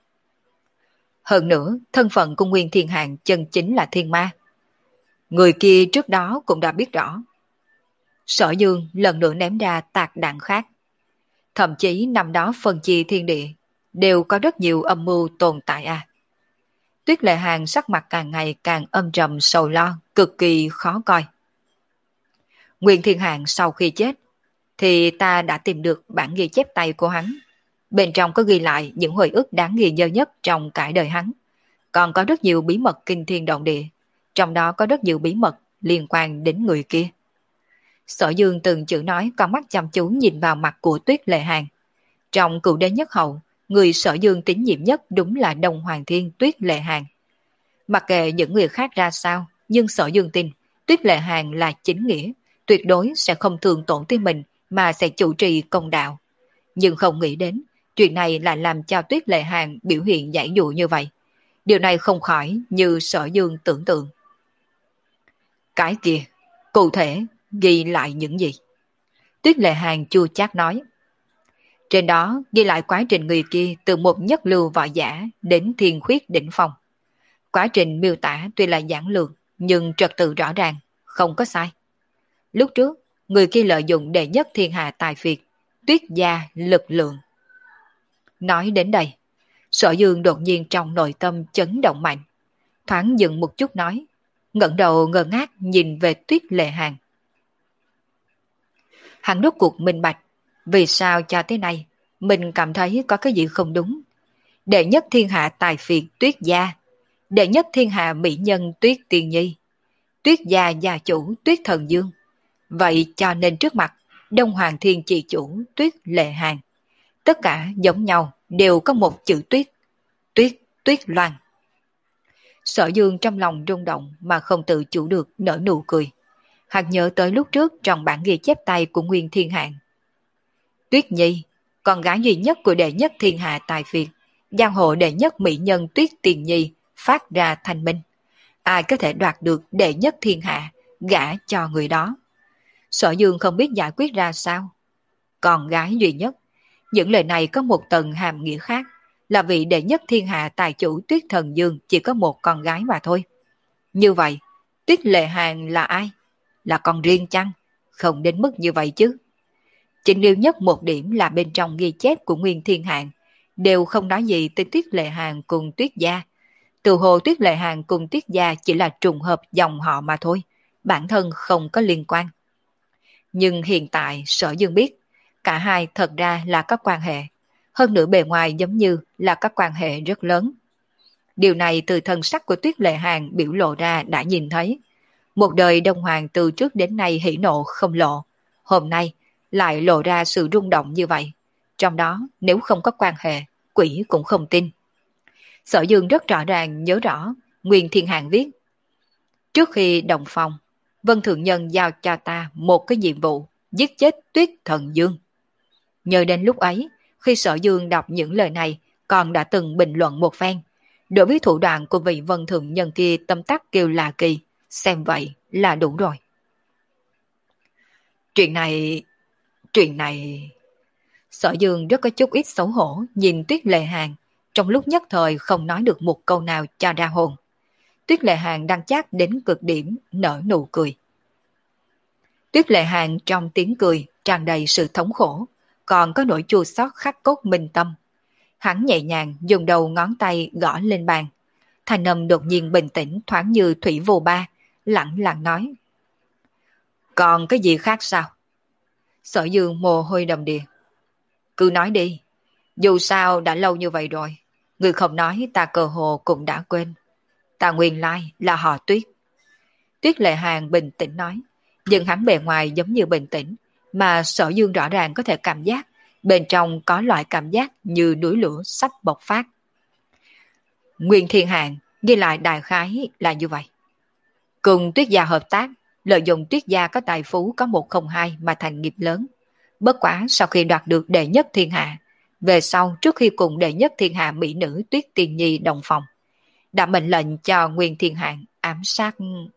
Speaker 1: Hơn nữa, thân phận của Nguyên Thiên Hàng chân chính là thiên ma. Người kia trước đó cũng đã biết rõ. Sở Dương lần nữa ném ra tạc đạn khác. Thậm chí năm đó phân chia thiên địa đều có rất nhiều âm mưu tồn tại à. Tuyết Lệ Hàng sắc mặt càng ngày càng âm trầm sầu lo, cực kỳ khó coi. Nguyên Thiên Hàng sau khi chết, thì ta đã tìm được bản ghi chép tay của hắn. Bên trong có ghi lại những hồi ức đáng ghi nhớ nhất trong cả đời hắn. Còn có rất nhiều bí mật kinh thiên động địa, trong đó có rất nhiều bí mật liên quan đến người kia. Sở Dương từng chữ nói, con mắt chăm chú nhìn vào mặt của Tuyết Lệ Hàng. Trong cựu đế nhất hậu, người Sở Dương tín nhiệm nhất đúng là Đông Hoàng Thiên Tuyết Lệ Hàng. Mặc kệ những người khác ra sao, nhưng Sở Dương tin Tuyết Lệ Hàng là chính nghĩa, tuyệt đối sẽ không thường tổn tới mình mà sẽ chủ trì công đạo. Nhưng không nghĩ đến, chuyện này lại làm cho Tuyết Lệ Hàng biểu hiện giải dụ như vậy. Điều này không khỏi như Sở Dương tưởng tượng. Cái kia, cụ thể ghi lại những gì? Tuyết Lệ Hàng chua chát nói. Trên đó ghi lại quá trình người kia từ một nhất lưu võ giả đến thiên khuyết đỉnh phong. Quá trình miêu tả tuy là giản lược, nhưng trật tự rõ ràng, không có sai. Lúc trước, người kia lợi dụng đệ nhất thiên hạ tài phiệt, Tuyết gia lực lượng. Nói đến đây, Sở Dương đột nhiên trong nội tâm chấn động mạnh. Thoáng dừng một chút nói, ngẩng đầu ngơ ngác nhìn về Tuyết Lệ Hàng. Hắn rốt cuộc minh bạch, vì sao cho tới nay, mình cảm thấy có cái gì không đúng. Đệ nhất thiên hạ tài phiệt Tuyết gia, đệ nhất thiên hạ mỹ nhân Tuyết Tiên Nhi, Tuyết gia gia chủ Tuyết Thần Dương. Vậy cho nên trước mặt Đông Hoàng Thiên chỉ chủ Tuyết Lệ Hàng, tất cả giống nhau đều có một chữ Tuyết, Tuyết, Tuyết Loan. Sở Dương trong lòng rung động mà không tự chủ được nở nụ cười. Hắn nhớ tới lúc trước trong bản ghi chép tay của Nguyên Thiên Hạng. Tuyết Nhi, con gái duy nhất của đệ nhất thiên hạ tài phiệt, giang hồ đệ nhất mỹ nhân Tuyết Tiền Nhi phát ra thanh minh. Ai có thể đoạt được đệ nhất thiên hạ, gả cho người đó. Sở Dương không biết giải quyết ra sao. Con gái duy nhất, những lời này có một tầng hàm nghĩa khác, là vị đệ nhất thiên hạ tài chủ Tuyết Thần Dương chỉ có một con gái mà thôi. Như vậy, Tuyết Lệ Hàng là ai? Là con riêng chăng? Không đến mức như vậy chứ. Chính điều nhất một điểm là bên trong ghi chép của Nguyên Thiên Hạng đều không nói gì tới Tuyết Lệ Hàng cùng Tuyết Gia. Từ hồ Tuyết Lệ Hàng cùng Tuyết Gia chỉ là trùng hợp dòng họ mà thôi, bản thân không có liên quan. Nhưng hiện tại Sở Dương biết, cả hai thật ra là các quan hệ, hơn nữa bề ngoài giống như là các quan hệ rất lớn. Điều này từ thân sắc của Tuyết Lệ Hàng biểu lộ ra đã nhìn thấy. Một đời Đông Hoàng từ trước đến nay hỉ nộ không lộ, hôm nay lại lộ ra sự rung động như vậy. Trong đó nếu không có quan hệ, quỷ cũng không tin. Sở Dương rất rõ ràng nhớ rõ, Nguyên Thiên Hạng viết. Trước khi đồng phòng, Vân Thượng Nhân giao cho ta một cái nhiệm vụ, giết chết Tuyết Thần Dương. Nhờ đến lúc ấy, khi Sở Dương đọc những lời này, còn đã từng bình luận một phen. Đối với thủ đoạn của vị Vân Thượng Nhân kia tâm tắc kêu là kỳ, xem vậy là đủ rồi. Chuyện này... Chuyện này... Sở Dương rất có chút ít xấu hổ nhìn Tuyết Lệ Hàng, trong lúc nhất thời không nói được một câu nào cho ra hồn. Tuyết Lệ Hàng đang chát đến cực điểm, nở nụ cười. Tuyết Lệ Hàng trong tiếng cười tràn đầy sự thống khổ, còn có nỗi chua xót khắc cốt minh tâm. Hắn nhẹ nhàng dùng đầu ngón tay gõ lên bàn. Thanh âm đột nhiên bình tĩnh thoáng như thủy vô ba, lặng lặng nói. Còn cái gì khác sao? Sở Dương mồ hôi đầm đìa. Cứ nói đi, dù sao đã lâu như vậy rồi, người không nói ta cơ hồ cũng đã quên. Ta nguyên lai là họ Tuyết. Tuyết Lệ Hàng bình tĩnh nói, nhưng hắn bề ngoài giống như bình tĩnh, mà Sở Dương rõ ràng có thể cảm giác, bên trong có loại cảm giác như núi lửa sắp bộc phát. Nguyên Thiên Hạng ghi lại đại khái là như vậy. Cùng Tuyết Gia hợp tác, lợi dụng Tuyết Gia có tài phú có một không hai mà thành nghiệp lớn. Bất quá sau khi đoạt được đệ nhất thiên hạ, về sau trước khi cùng đệ nhất thiên hạ mỹ nữ Tuyết Tiên Nhi đồng phòng, đã mệnh lệnh cho Nguyên Thiên Hạng ám sát.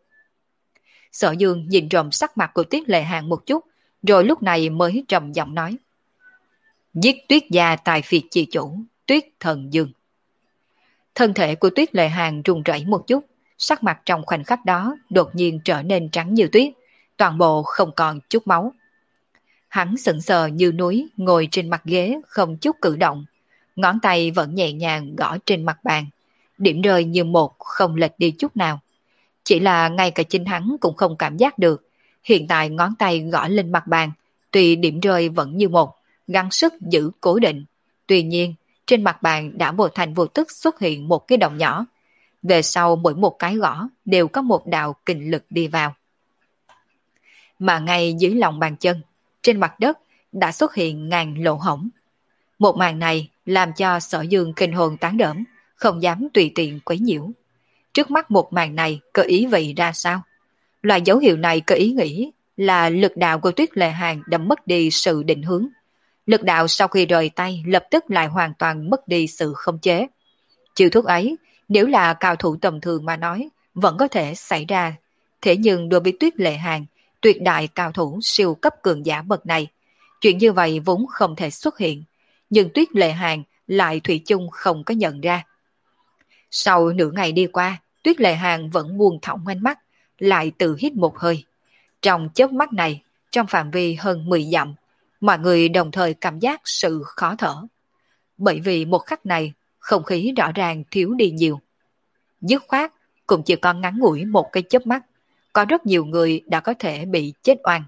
Speaker 1: Sở Dương nhìn trộm sắc mặt của Tuyết Lệ Hàng một chút, rồi lúc này mới trầm giọng nói. Giết Tuyết Gia tài phiệt chi chủ, Tuyết Thần Dương. Thân thể của Tuyết Lệ Hàng run rẩy một chút, sắc mặt trong khoảnh khắc đó đột nhiên trở nên trắng như tuyết, toàn bộ không còn chút máu. Hắn sững sờ như núi, ngồi trên mặt ghế không chút cử động, ngón tay vẫn nhẹ nhàng gõ trên mặt bàn, điểm rơi như một không lệch đi chút nào. Chỉ là ngay cả chính hắn cũng không cảm giác được, hiện tại ngón tay gõ lên mặt bàn, tuy điểm rơi vẫn như một, gắng sức giữ cố định. Tuy nhiên, trên mặt bàn đã vô thành vô tức xuất hiện một cái động nhỏ. Về sau mỗi một cái gõ đều có một đạo kình lực đi vào. Mà ngay dưới lòng bàn chân, trên mặt đất đã xuất hiện ngàn lỗ hổng. Một màn này làm cho Sở Dương kinh hồn tán đỡm, không dám tùy tiện quấy nhiễu. Trước mắt một màn này có ý vị ra sao? Loại dấu hiệu này có ý nghĩ là lực đạo của Tuyết Lệ Hàng đã mất đi sự định hướng. Lực đạo sau khi rời tay lập tức lại hoàn toàn mất đi sự khống chế. Chiêu thức ấy, nếu là cao thủ tầm thường mà nói, vẫn có thể xảy ra. Thế nhưng đối với Tuyết Lệ Hàng, tuyệt đại cao thủ siêu cấp cường giả bậc này, chuyện như vậy vốn không thể xuất hiện. Nhưng Tuyết Lệ Hàng lại thủy chung không có nhận ra. Sau nửa ngày đi qua, Tuyết Lệ Hàng vẫn buông thõng ánh mắt, lại tự hít một hơi. Trong chớp mắt này, trong phạm vi hơn mười dặm, mọi người đồng thời cảm giác sự khó thở. Bởi vì một khắc này, không khí rõ ràng thiếu đi nhiều. Dứt khoát, cũng chỉ còn ngắn ngủi một cái chớp mắt, có rất nhiều người đã có thể bị chết oan.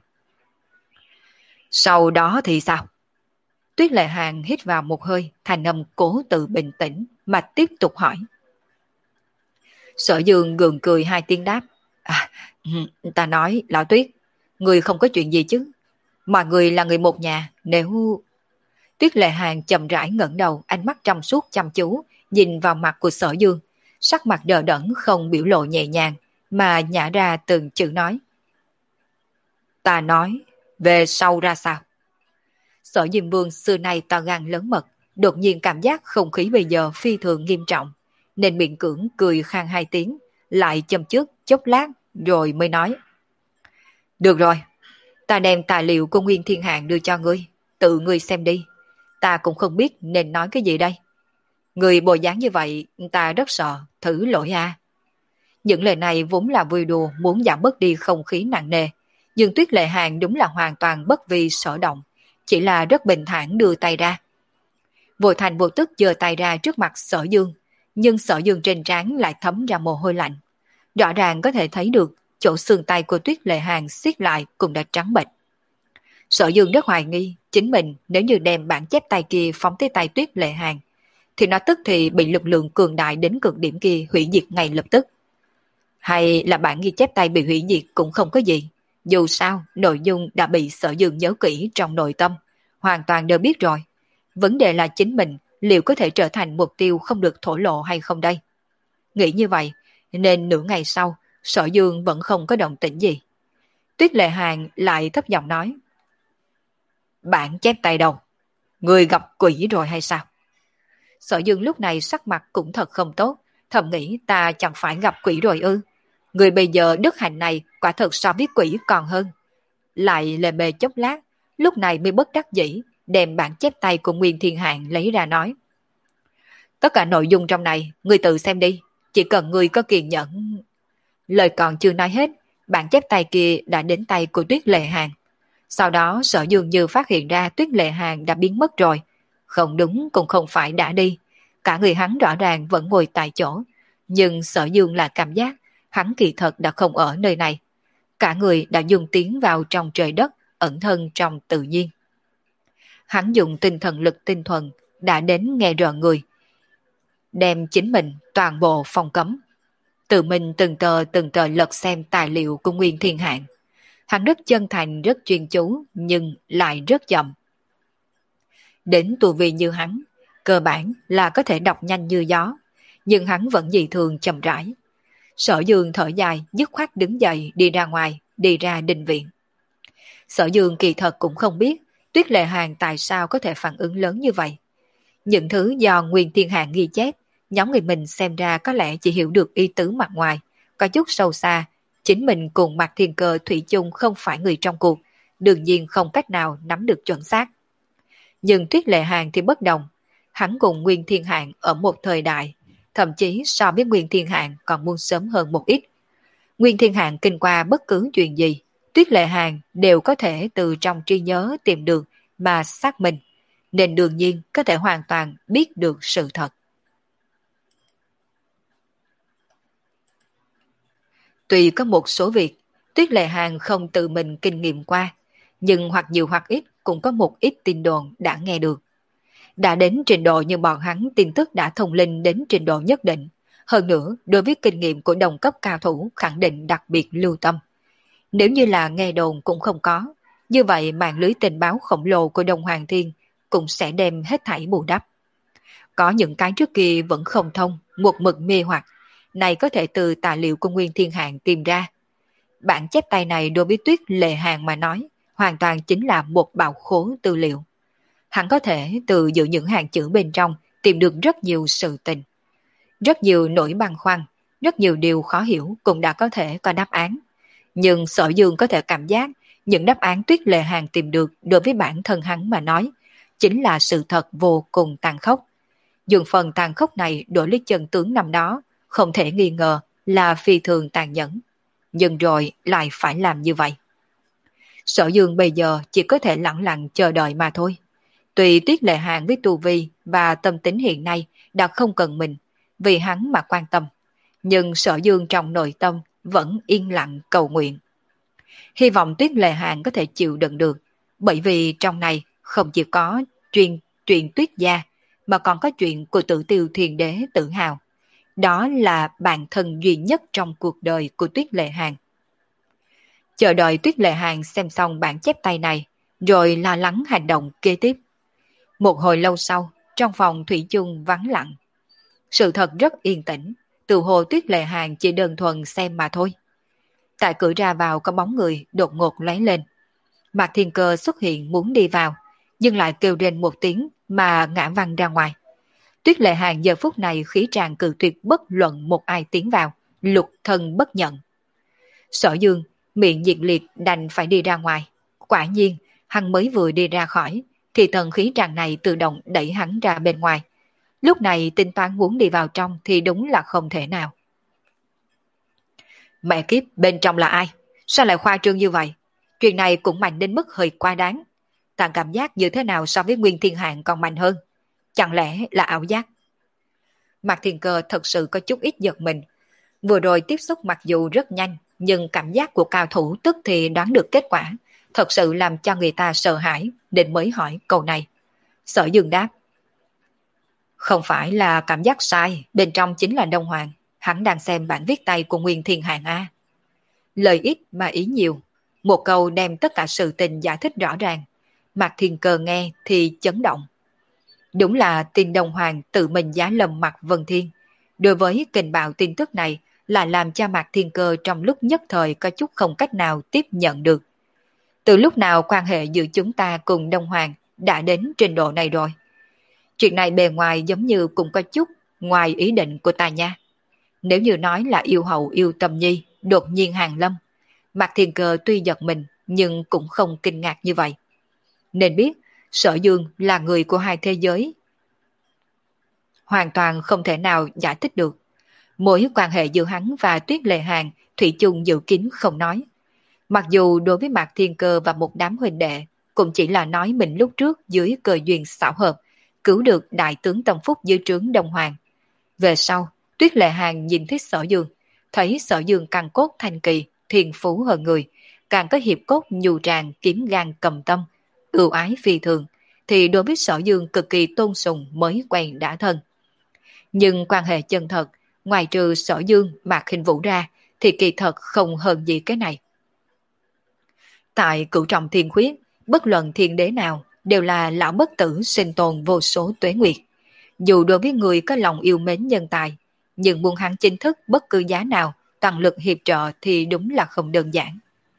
Speaker 1: Sau đó thì sao? Tuyết Lệ Hàng hít vào một hơi, thành âm cố tự bình tĩnh mà tiếp tục hỏi. Sở Dương gượng cười hai tiếng đáp. À, ta nói, Lão Tuyết, người không có chuyện gì chứ? Mọi người là người một nhà, nếu... Tuyết Lệ Hàng chậm rãi ngẩng đầu, ánh mắt trong suốt chăm chú, nhìn vào mặt của Sở Dương, sắc mặt đờ đẫn không biểu lộ nhẹ nhàng, mà nhả ra từng chữ nói. Ta nói, về sau ra sao? Sở Diêm Vương xưa nay to gan lớn mật, đột nhiên cảm giác không khí bây giờ phi thường nghiêm trọng, nên miệng cưỡng cười khang hai tiếng, lại châm trước chốc lát rồi mới nói. Được rồi, ta đem tài liệu của Nguyên Thiên Hạng đưa cho ngươi, tự ngươi xem đi, ta cũng không biết nên nói cái gì đây. Người bộ dáng như vậy ta rất sợ, thử lỗi a. Những lời này vốn là vui đùa muốn giảm bớt đi không khí nặng nề, nhưng Tuyết Lệ Hàng đúng là hoàn toàn bất vi sở động, chỉ là rất bình thản đưa tay ra. Vô Thành vô tức giơ tay ra trước mặt Sở Dương, nhưng Sở Dương trên trán lại thấm ra mồ hôi lạnh. Rõ ràng có thể thấy được chỗ xương tay của Tuyết Lệ Hàng siết lại cũng đã trắng bệch. Sở Dương rất hoài nghi chính mình nếu như đem bản chép tay kia phóng tới tay Tuyết Lệ Hàng, thì nó tức thì bị lực lượng cường đại đến cực điểm kia hủy diệt ngay lập tức. Hay là bản ghi chép tay bị hủy diệt cũng không có gì. Dù sao, nội dung đã bị Sở Dương nhớ kỹ trong nội tâm, hoàn toàn đều biết rồi. Vấn đề là chính mình liệu có thể trở thành mục tiêu không được thổ lộ hay không đây? Nghĩ như vậy, nên nửa ngày sau, Sở Dương vẫn không có động tĩnh gì. Tuyết Lệ Hàng lại thấp giọng nói: Bản chép tay đâu? Người gặp quỷ rồi hay sao? Sở Dương lúc này sắc mặt cũng thật không tốt, thầm nghĩ ta chẳng phải gặp quỷ rồi ư? Người bây giờ đức hạnh này quả thật so với quỷ còn hơn. Lại lề bề chốc lát, lúc này mới bất đắc dĩ đem bản chép tay của Nguyên Thiên Hạng lấy ra nói: Tất cả nội dung trong này, người tự xem đi, chỉ cần người có kiên nhẫn. Lời còn chưa nói hết, bản chép tay kia đã đến tay của Tuyết Lệ Hàng. Sau đó Sở Dương như phát hiện ra Tuyết Lệ Hàng đã biến mất rồi. Không đúng cũng không phải đã đi. Cả người hắn rõ ràng vẫn ngồi tại chỗ. Nhưng Sở Dương là cảm giác hắn kỳ thật đã không ở nơi này. Cả người đã dùng tiến vào trong trời đất, ẩn thân trong tự nhiên. Hắn dùng tinh thần lực tinh thuần đã đến nghe rợn người, đem chính mình toàn bộ phong cấm. Tự mình từng tờ từng tờ lật xem tài liệu của Nguyên Thiên Hạng. Hắn rất chân thành, rất chuyên chú, nhưng lại rất chậm. Đến tu vi như hắn, cơ bản là có thể đọc nhanh như gió, nhưng hắn vẫn dị thường chậm rãi. Sở Dương thở dài, dứt khoát đứng dậy đi ra ngoài, đi ra đình viện. Sở Dương kỳ thật cũng không biết Tuyết Lệ Hàng tại sao có thể phản ứng lớn như vậy. Những thứ do Nguyên Thiên Hạng ghi chép, nhóm người mình xem ra có lẽ chỉ hiểu được ý tứ mặt ngoài, có chút sâu xa. Chính mình cùng Mạc Thiên Cơ thủy chung không phải người trong cuộc, đương nhiên không cách nào nắm được chuẩn xác. Nhưng Tuyết Lệ Hàng thì bất đồng, hắn cùng Nguyên Thiên Hạng ở một thời đại, thậm chí so với Nguyên Thiên Hạng còn muốn sớm hơn một ít. Nguyên Thiên Hạng kinh qua bất cứ chuyện gì, Tuyết Lệ Hàng đều có thể từ trong trí nhớ tìm được mà xác minh, nên đương nhiên có thể hoàn toàn biết được sự thật. Tuy có một số việc Tuyết Lệ Hàng không tự mình kinh nghiệm qua, nhưng hoặc nhiều hoặc ít cũng có một ít tin đồn đã nghe được. Đã đến trình độ như bọn hắn tin tức đã thông linh đến trình độ nhất định. Hơn nữa, đối với kinh nghiệm của đồng cấp cao thủ khẳng định đặc biệt lưu tâm. Nếu như là nghe đồn cũng không có, như vậy mạng lưới tình báo khổng lồ của Đông Hoàng Thiên cũng sẽ đem hết thảy bù đắp. Có những cái trước kia vẫn không thông, một mực mê hoặc, này có thể từ tài liệu của Nguyên Thiên Hạng tìm ra. Bản chép tay này đối với Tuyết Lệ Hàng mà nói, hoàn toàn chính là một bảo khố tư liệu. Hắn có thể từ giữa những hàng chữ bên trong tìm được rất nhiều sự tình. Rất nhiều nỗi băn khoăn, rất nhiều điều khó hiểu cũng đã có thể có đáp án. Nhưng Sở Dương có thể cảm giác những đáp án Tuyết Lệ Hàng tìm được đối với bản thân hắn mà nói, chính là sự thật vô cùng tàn khốc. Dùng phần tàn khốc này đổi lấy chân tướng năm đó, không thể nghi ngờ là phi thường tàn nhẫn. Nhưng rồi lại phải làm như vậy. Sở Dương bây giờ chỉ có thể lặng lặng chờ đợi mà thôi. Tuy Tuyết Lệ Hàng với tu vi và tâm tính hiện nay đã không cần mình, vì hắn mà quan tâm, nhưng Sở Dương trong nội tâm vẫn yên lặng cầu nguyện. Hy vọng Tuyết Lệ Hàng có thể chịu đựng được, bởi vì trong này không chỉ có chuyện, chuyện Tuyết gia, mà còn có chuyện của Tử Tiêu Thiên Đế tự hào. Đó là bạn thân duy nhất trong cuộc đời của Tuyết Lệ Hàng. Chờ đợi Tuyết Lệ Hàng xem xong bản chép tay này, rồi lo lắng hành động kế tiếp. Một hồi lâu sau, trong phòng thủy chung vắng lặng. Sự thật rất yên tĩnh, từ hồ Tuyết Lệ Hàng chỉ đơn thuần xem mà thôi. Tại cửa ra vào có bóng người đột ngột lóe lên. Mạc Thiên Cơ xuất hiện muốn đi vào, nhưng lại kêu lên một tiếng mà ngã văng ra ngoài. Tuyết Lệ Hàng giờ phút này khí tràn cự tuyệt bất luận một ai tiến vào, lục thân bất nhận. Sở Dương miệng nhiệt liệt đành phải đi ra ngoài. Quả nhiên, hắn mới vừa đi ra khỏi, thì thần khí tràn này tự động đẩy hắn ra bên ngoài. Lúc này tính toán muốn đi vào trong thì đúng là không thể nào. Mẹ kiếp, bên trong là ai? Sao lại khoa trương như vậy? Chuyện này cũng mạnh đến mức hơi quá đáng. Ta cảm giác như thế nào so với Nguyên Thiên Hạng còn mạnh hơn? Chẳng lẽ là ảo giác? Mạc Thiên Cơ thật sự có chút ít giật mình. Vừa rồi tiếp xúc mặc dù rất nhanh, nhưng cảm giác của cao thủ tức thì đoán được kết quả, thật sự làm cho người ta sợ hãi, nên mới hỏi câu này. Sở Dương đáp. Không phải là cảm giác sai, bên trong chính là Đông Hoàng, hắn đang xem bản viết tay của Nguyên Thiên Hạng A. Lời ít mà ý nhiều, một câu đem tất cả sự tình giải thích rõ ràng. Mạc Thiên Cơ nghe thì chấn động. Đúng là tin Đông Hoàng tự mình giá lầm mặt Vân Thiên. Đối với kình bạo tin tức này là làm cho Mạc Thiên Cơ trong lúc nhất thời có chút không cách nào tiếp nhận được. Từ lúc nào quan hệ giữa chúng ta cùng Đông Hoàng đã đến trình độ này rồi? Chuyện này bề ngoài giống như cũng có chút ngoài ý định của ta nha. Nếu như nói là yêu hậu yêu Tâm Nhi đột nhiên hàng lâm, Mạc Thiên Cơ tuy giật mình nhưng cũng không kinh ngạc như vậy. Nên biết Sở Dương là người của hai thế giới, hoàn toàn không thể nào giải thích được. Mối quan hệ giữa hắn và Tuyết Lệ Hàn thủy chung dự kín không nói. Mặc dù đối với Mạc Thiên Cơ và một đám huynh đệ cũng chỉ là nói mình lúc trước dưới cờ duyên xảo hợp cứu được đại tướng Tâm Phúc dưới trướng Đông Hoàng. Về sau, Tuyết Lệ Hàn nhìn thấy Sở Dương, thấy Sở Dương càng cốt thanh kỳ, thiên phú hơn người, càng có hiệp cốt nhu tràng kiếm gan cầm tâm, ưu ái phi thường, thì đối với Sở Dương cực kỳ tôn sùng mới quen đã thân. Nhưng quan hệ chân thật, ngoài trừ Sở Dương Mạc Khinh Vũ ra, thì kỳ thật không hơn gì cái này. Tại Cửu Trọng Thiên Khuyết, bất luận thiên đế nào đều là lão bất tử sinh tồn vô số tuế nguyệt. Dù đối với người có lòng yêu mến nhân tài, nhưng muốn hắn chính thức bất cứ giá nào toàn lực hiệp trợ thì đúng là không đơn giản.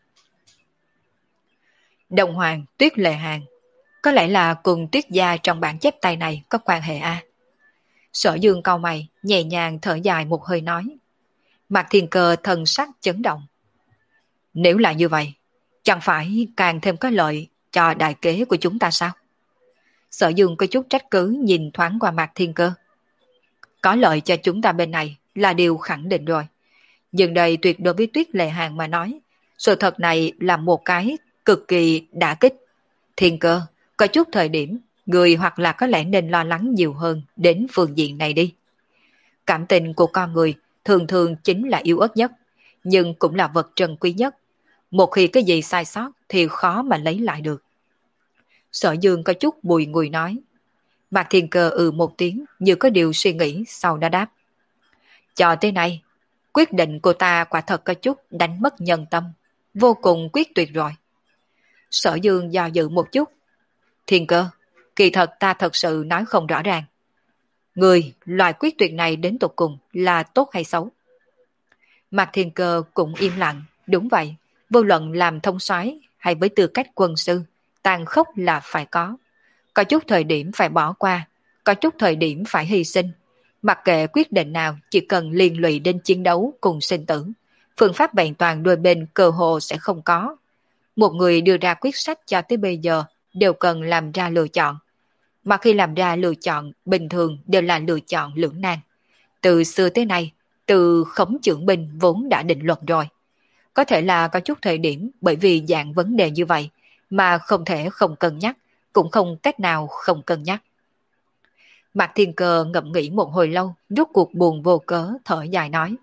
Speaker 1: Đồng Hoàng, Tuyết Lệ Hàn, có lẽ là cùng Tuyết gia trong bản chép tay này có quan hệ a. Sở Dương cau mày, nhẹ nhàng thở dài một hơi nói. Mạc Thiên Cơ thần sắc chấn động. Nếu là như vậy, chẳng phải càng thêm có lợi cho đại kế của chúng ta sao? Sở Dương có chút trách cứ nhìn thoáng qua Mạc Thiên Cơ. Có lợi cho chúng ta bên này là điều khẳng định rồi. Nhưng đây tuyệt đối với Tuyết Lệ Hàn mà nói, sự thật này là một cái cực kỳ đả kích. Thiên Cơ, có chút thời điểm, người hoặc là có lẽ nên lo lắng nhiều hơn đến phương diện này đi. Cảm tình của con người thường thường chính là yếu ớt nhất, nhưng cũng là vật trân quý nhất. Một khi cái gì sai sót thì khó mà lấy lại được. Sở Dương có chút bùi ngùi nói. Mạc Thiên Cơ ừ một tiếng như có điều suy nghĩ, sau đó đáp. Cho tới nay, quyết định của ta quả thật có chút đánh mất nhân tâm, vô cùng quyết tuyệt rồi. Sở Dương do dự một chút. Thiên Cơ, kỳ thật ta thật sự nói không rõ ràng. Người, loại quyết tuyệt này đến tột cùng là tốt hay xấu? Mạc Thiên Cơ cũng im lặng, đúng vậy, vô luận làm thông soái hay với tư cách quân sư, tàn khốc là phải có. Có chút thời điểm phải bỏ qua, có chút thời điểm phải hy sinh. Mặc kệ quyết định nào chỉ cần liên lụy đến chiến đấu cùng sinh tử, phương pháp vẹn toàn đôi bên cơ hồ sẽ không có. Một người đưa ra quyết sách cho tới bây giờ đều cần làm ra lựa chọn. Mà khi làm ra lựa chọn, bình thường đều là lựa chọn lưỡng nan. Từ xưa tới nay, từ khống trưởng binh vốn đã định luật rồi. Có thể là có chút thời điểm bởi vì dạng vấn đề như vậy mà không thể không cân nhắc, cũng không cách nào không cân nhắc. Mạc Thiên Cơ ngẫm nghĩ một hồi lâu, rút cuộc buồn vô cớ thở dài nói.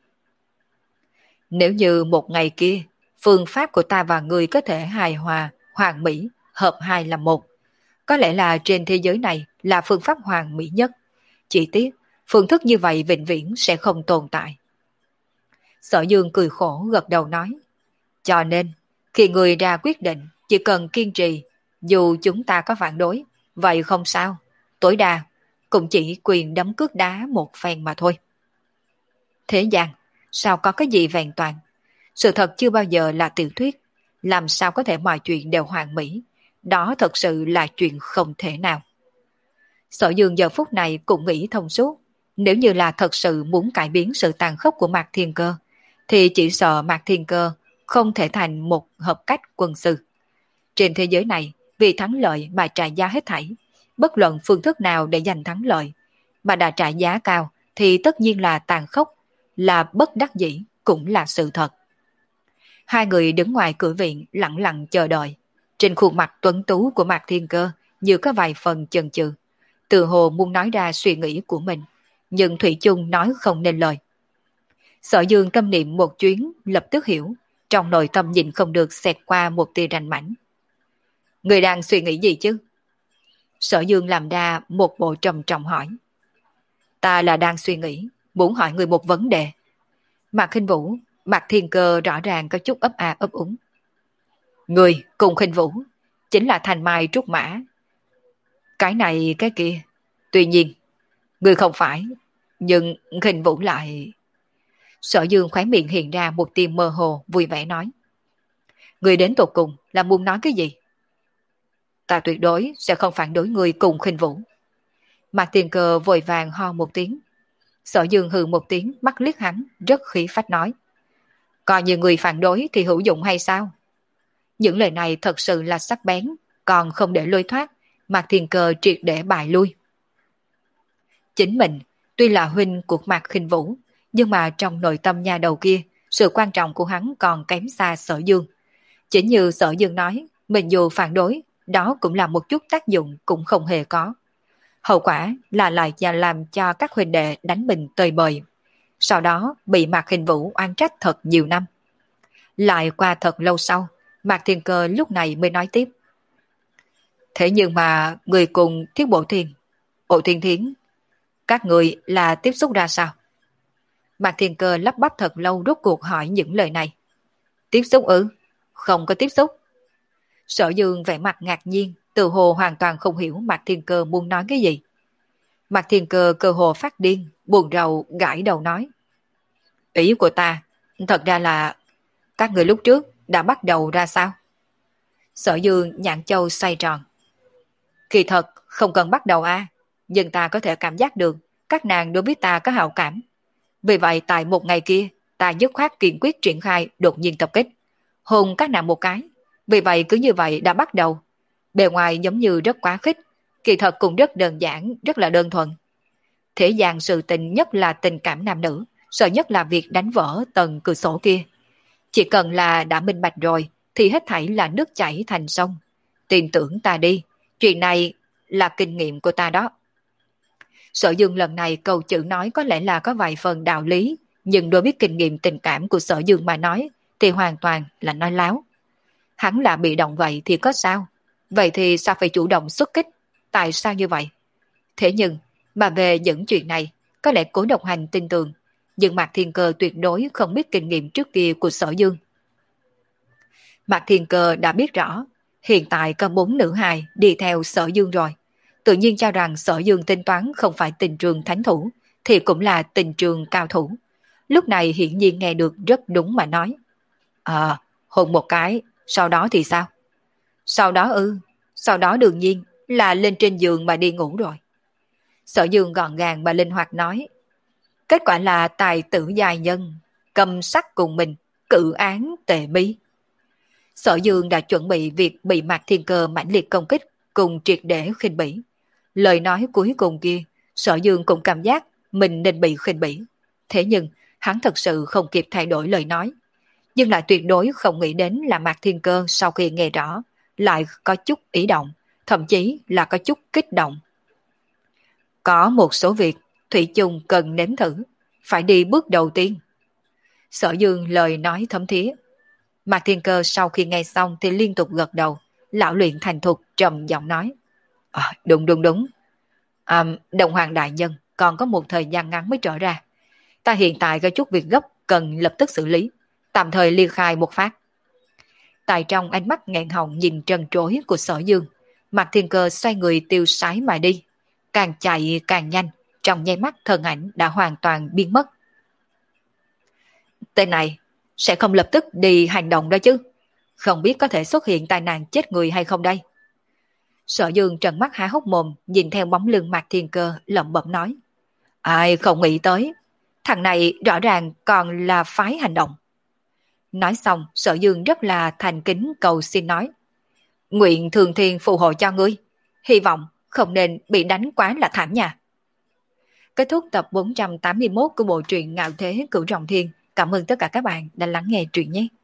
Speaker 1: Nếu như một ngày kia, phương pháp của ta và người có thể hài hòa, hoàn mỹ, hợp hai là một. Có lẽ là trên thế giới này là phương pháp hoàn mỹ nhất. Chỉ tiếc, phương thức như vậy vĩnh viễn sẽ không tồn tại. Sở Dương cười khổ gật đầu nói. Cho nên, khi người ra quyết định, chỉ cần kiên trì, dù chúng ta có phản đối, vậy không sao. Tối đa, cũng chỉ quyền đấm cước đá một phen mà thôi. Thế gian, sao có cái gì vẹn toàn? Sự thật chưa bao giờ là tiểu thuyết. Làm sao có thể mọi chuyện đều hoàn mỹ? Đó thật sự là chuyện không thể nào. Sở Dương giờ phút này cũng nghĩ thông suốt. Nếu như là thật sự muốn cải biến sự tàn khốc của Mạc Thiên Cơ, thì chỉ sợ Mạc Thiên Cơ không thể thành một hợp cách quân sư. Trên thế giới này, vì thắng lợi mà trả giá hết thảy, bất luận phương thức nào để giành thắng lợi, mà đã trả giá cao thì tất nhiên là tàn khốc, là bất đắc dĩ, cũng là sự thật. Hai người đứng ngoài cửa viện lặng lặng chờ đợi. Trên khuôn mặt tuấn tú của Mạc Thiên Cơ như có vài phần chần chừ, tự hồ muốn nói ra suy nghĩ của mình, nhưng thủy chung nói không nên lời. Sở Dương tâm niệm một chuyến, lập tức hiểu, trong nội tâm nhìn không được xẹt qua một tia ranh mãnh. Người đang suy nghĩ gì chứ? Sở Dương làm ra một bộ trầm trọng hỏi. Ta là đang suy nghĩ, muốn hỏi người một vấn đề. Mạc Khinh Vũ, Mạc Thiên Cơ rõ ràng có chút ấp a ấp úng. Người cùng Khinh Vũ chính là Thành Mai Trúc Mã. Cái này cái kia. Tuy nhiên, người không phải, nhưng Khinh Vũ lại... Sở Dương khóe miệng hiện ra một tia mơ hồ, vui vẻ nói. Người đến tột cùng là muốn nói cái gì? Ta tuyệt đối sẽ không phản đối người cùng Khinh Vũ. Mạc Thiên Cơ vội vàng ho một tiếng. Sở Dương hừ một tiếng, mắt liếc hắn, rất khí phách nói. Coi như người phản đối thì hữu dụng hay sao? Những lời này thật sự là sắc bén, còn không để lôi thoát, Mạc Thiên Cơ triệt để bại lui. Chính mình, tuy là huynh của Mạc Khinh Vũ, nhưng mà trong nội tâm nhà đầu kia, sự quan trọng của hắn còn kém xa Sở Dương. Chính như Sở Dương nói, mình dù phản đối, đó cũng là một chút tác dụng cũng không hề có. Hậu quả là lại và làm cho các huynh đệ đánh mình tơi bời. Sau đó bị Mạc Khinh Vũ oan trách thật nhiều năm. Lại qua thật lâu sau, Mạc Thiên Cơ lúc này mới nói tiếp. Thế nhưng mà người cùng Thiết Bộ Thiên, Bộ Thiên Thiến, các người là tiếp xúc ra sao? Mạc Thiên Cơ lắp bắp thật lâu rốt cuộc hỏi những lời này. Tiếp xúc ư? Không có tiếp xúc. Sở Dương vẻ mặt ngạc nhiên, tự hồ hoàn toàn không hiểu Mạc Thiên Cơ muốn nói cái gì. Mạc Thiên Cơ cơ hồ phát điên, buồn rầu gãi đầu nói. Ý của ta, thật ra là các người lúc trước đã bắt đầu ra sao? Sở Dương nhãn châu xoay tròn. Kỳ thật không cần bắt đầu a, nhưng ta có thể cảm giác được các nàng đối với ta có hảo cảm. Vì vậy tại một ngày kia, ta dứt khoát kiên quyết triển khai đột nhiên tập kích, hôn các nàng một cái. Vì vậy cứ như vậy đã bắt đầu. Bề ngoài giống như rất quá khích, kỳ thật cũng rất đơn giản, rất là đơn thuần. Thế gian sự tình nhất là tình cảm nam nữ, sợ nhất là việc đánh vỡ tầng cửa sổ kia. Chỉ cần là đã minh bạch rồi, thì hết thảy là nước chảy thành sông. Tin tưởng ta đi, chuyện này là kinh nghiệm của ta đó. Sở Dương lần này câu chữ nói có lẽ là có vài phần đạo lý, nhưng đối với kinh nghiệm tình cảm của Sở Dương mà nói, thì hoàn toàn là nói láo. Hắn là bị động vậy thì có sao? Vậy thì sao phải chủ động xuất kích? Tại sao như vậy? Thế nhưng, mà về những chuyện này, có lẽ Cố Độc Hành tin tưởng, nhưng Mạc Thiên Cơ tuyệt đối không biết kinh nghiệm trước kia của Sở Dương. Mạc Thiên Cơ đã biết rõ, hiện tại có bốn nữ hài đi theo Sở Dương rồi. Tự nhiên cho rằng Sở Dương tính toán không phải tình trường thánh thủ, thì cũng là tình trường cao thủ. Lúc này hiển nhiên nghe được rất đúng mà nói. À, hôn một cái, sau đó thì sao? Sau đó ư, sau đó đương nhiên là lên trên giường mà đi ngủ rồi. Sở Dương gọn gàng mà linh hoạt nói. Kết quả là tài tử dài nhân, cầm sắc cùng mình, cự án tề mi. Sở Dương đã chuẩn bị việc bị Mạc Thiên Cơ mãnh liệt công kích cùng triệt để khinh bỉ. Lời nói cuối cùng kia, Sở Dương cũng cảm giác mình nên bị khinh bỉ. Thế nhưng, hắn thật sự không kịp thay đổi lời nói. Nhưng lại tuyệt đối không nghĩ đến là Mạc Thiên Cơ sau khi nghe rõ, lại có chút ý động, thậm chí là có chút kích động. Có một số việc, Thủy chung cần nếm thử, phải đi bước đầu tiên. Sở Dương lời nói thấm thía. Mạc Thiên Cơ sau khi nghe xong thì liên tục gật đầu, lão luyện thành thục trầm giọng nói. À, đúng đúng đúng. À, Đồng Hoàng Đại Nhân còn có một thời gian ngắn mới trở ra. Ta hiện tại có chút việc gấp cần lập tức xử lý, tạm thời ly khai một phát. Tại trong ánh mắt nghẹn họng nhìn trần trối của Sở Dương, Mạc Thiên Cơ xoay người tiêu sái mà đi. Càng chạy càng nhanh, trong nháy mắt thân ảnh đã hoàn toàn biến mất. Tên này sẽ không lập tức đi hành động đó chứ? Không biết có thể xuất hiện tai nạn chết người hay không đây? Sở Dương trợn mắt há hốc mồm nhìn theo bóng lưng Mạc Thiên Cơ lẩm bẩm nói. Ai không nghĩ tới, thằng này rõ ràng còn là phái hành động. Nói xong, Sở Dương rất là thành kính cầu xin nói. Nguyện thường thiên phù hộ cho ngươi, hy vọng không nên bị đánh quá là thảm nha. Kết thúc tập bốn trăm tám mươi mốt của bộ truyện Ngạo Thế Cửu Trọng Thiên. Cảm ơn tất cả các bạn đã lắng nghe truyện nhé.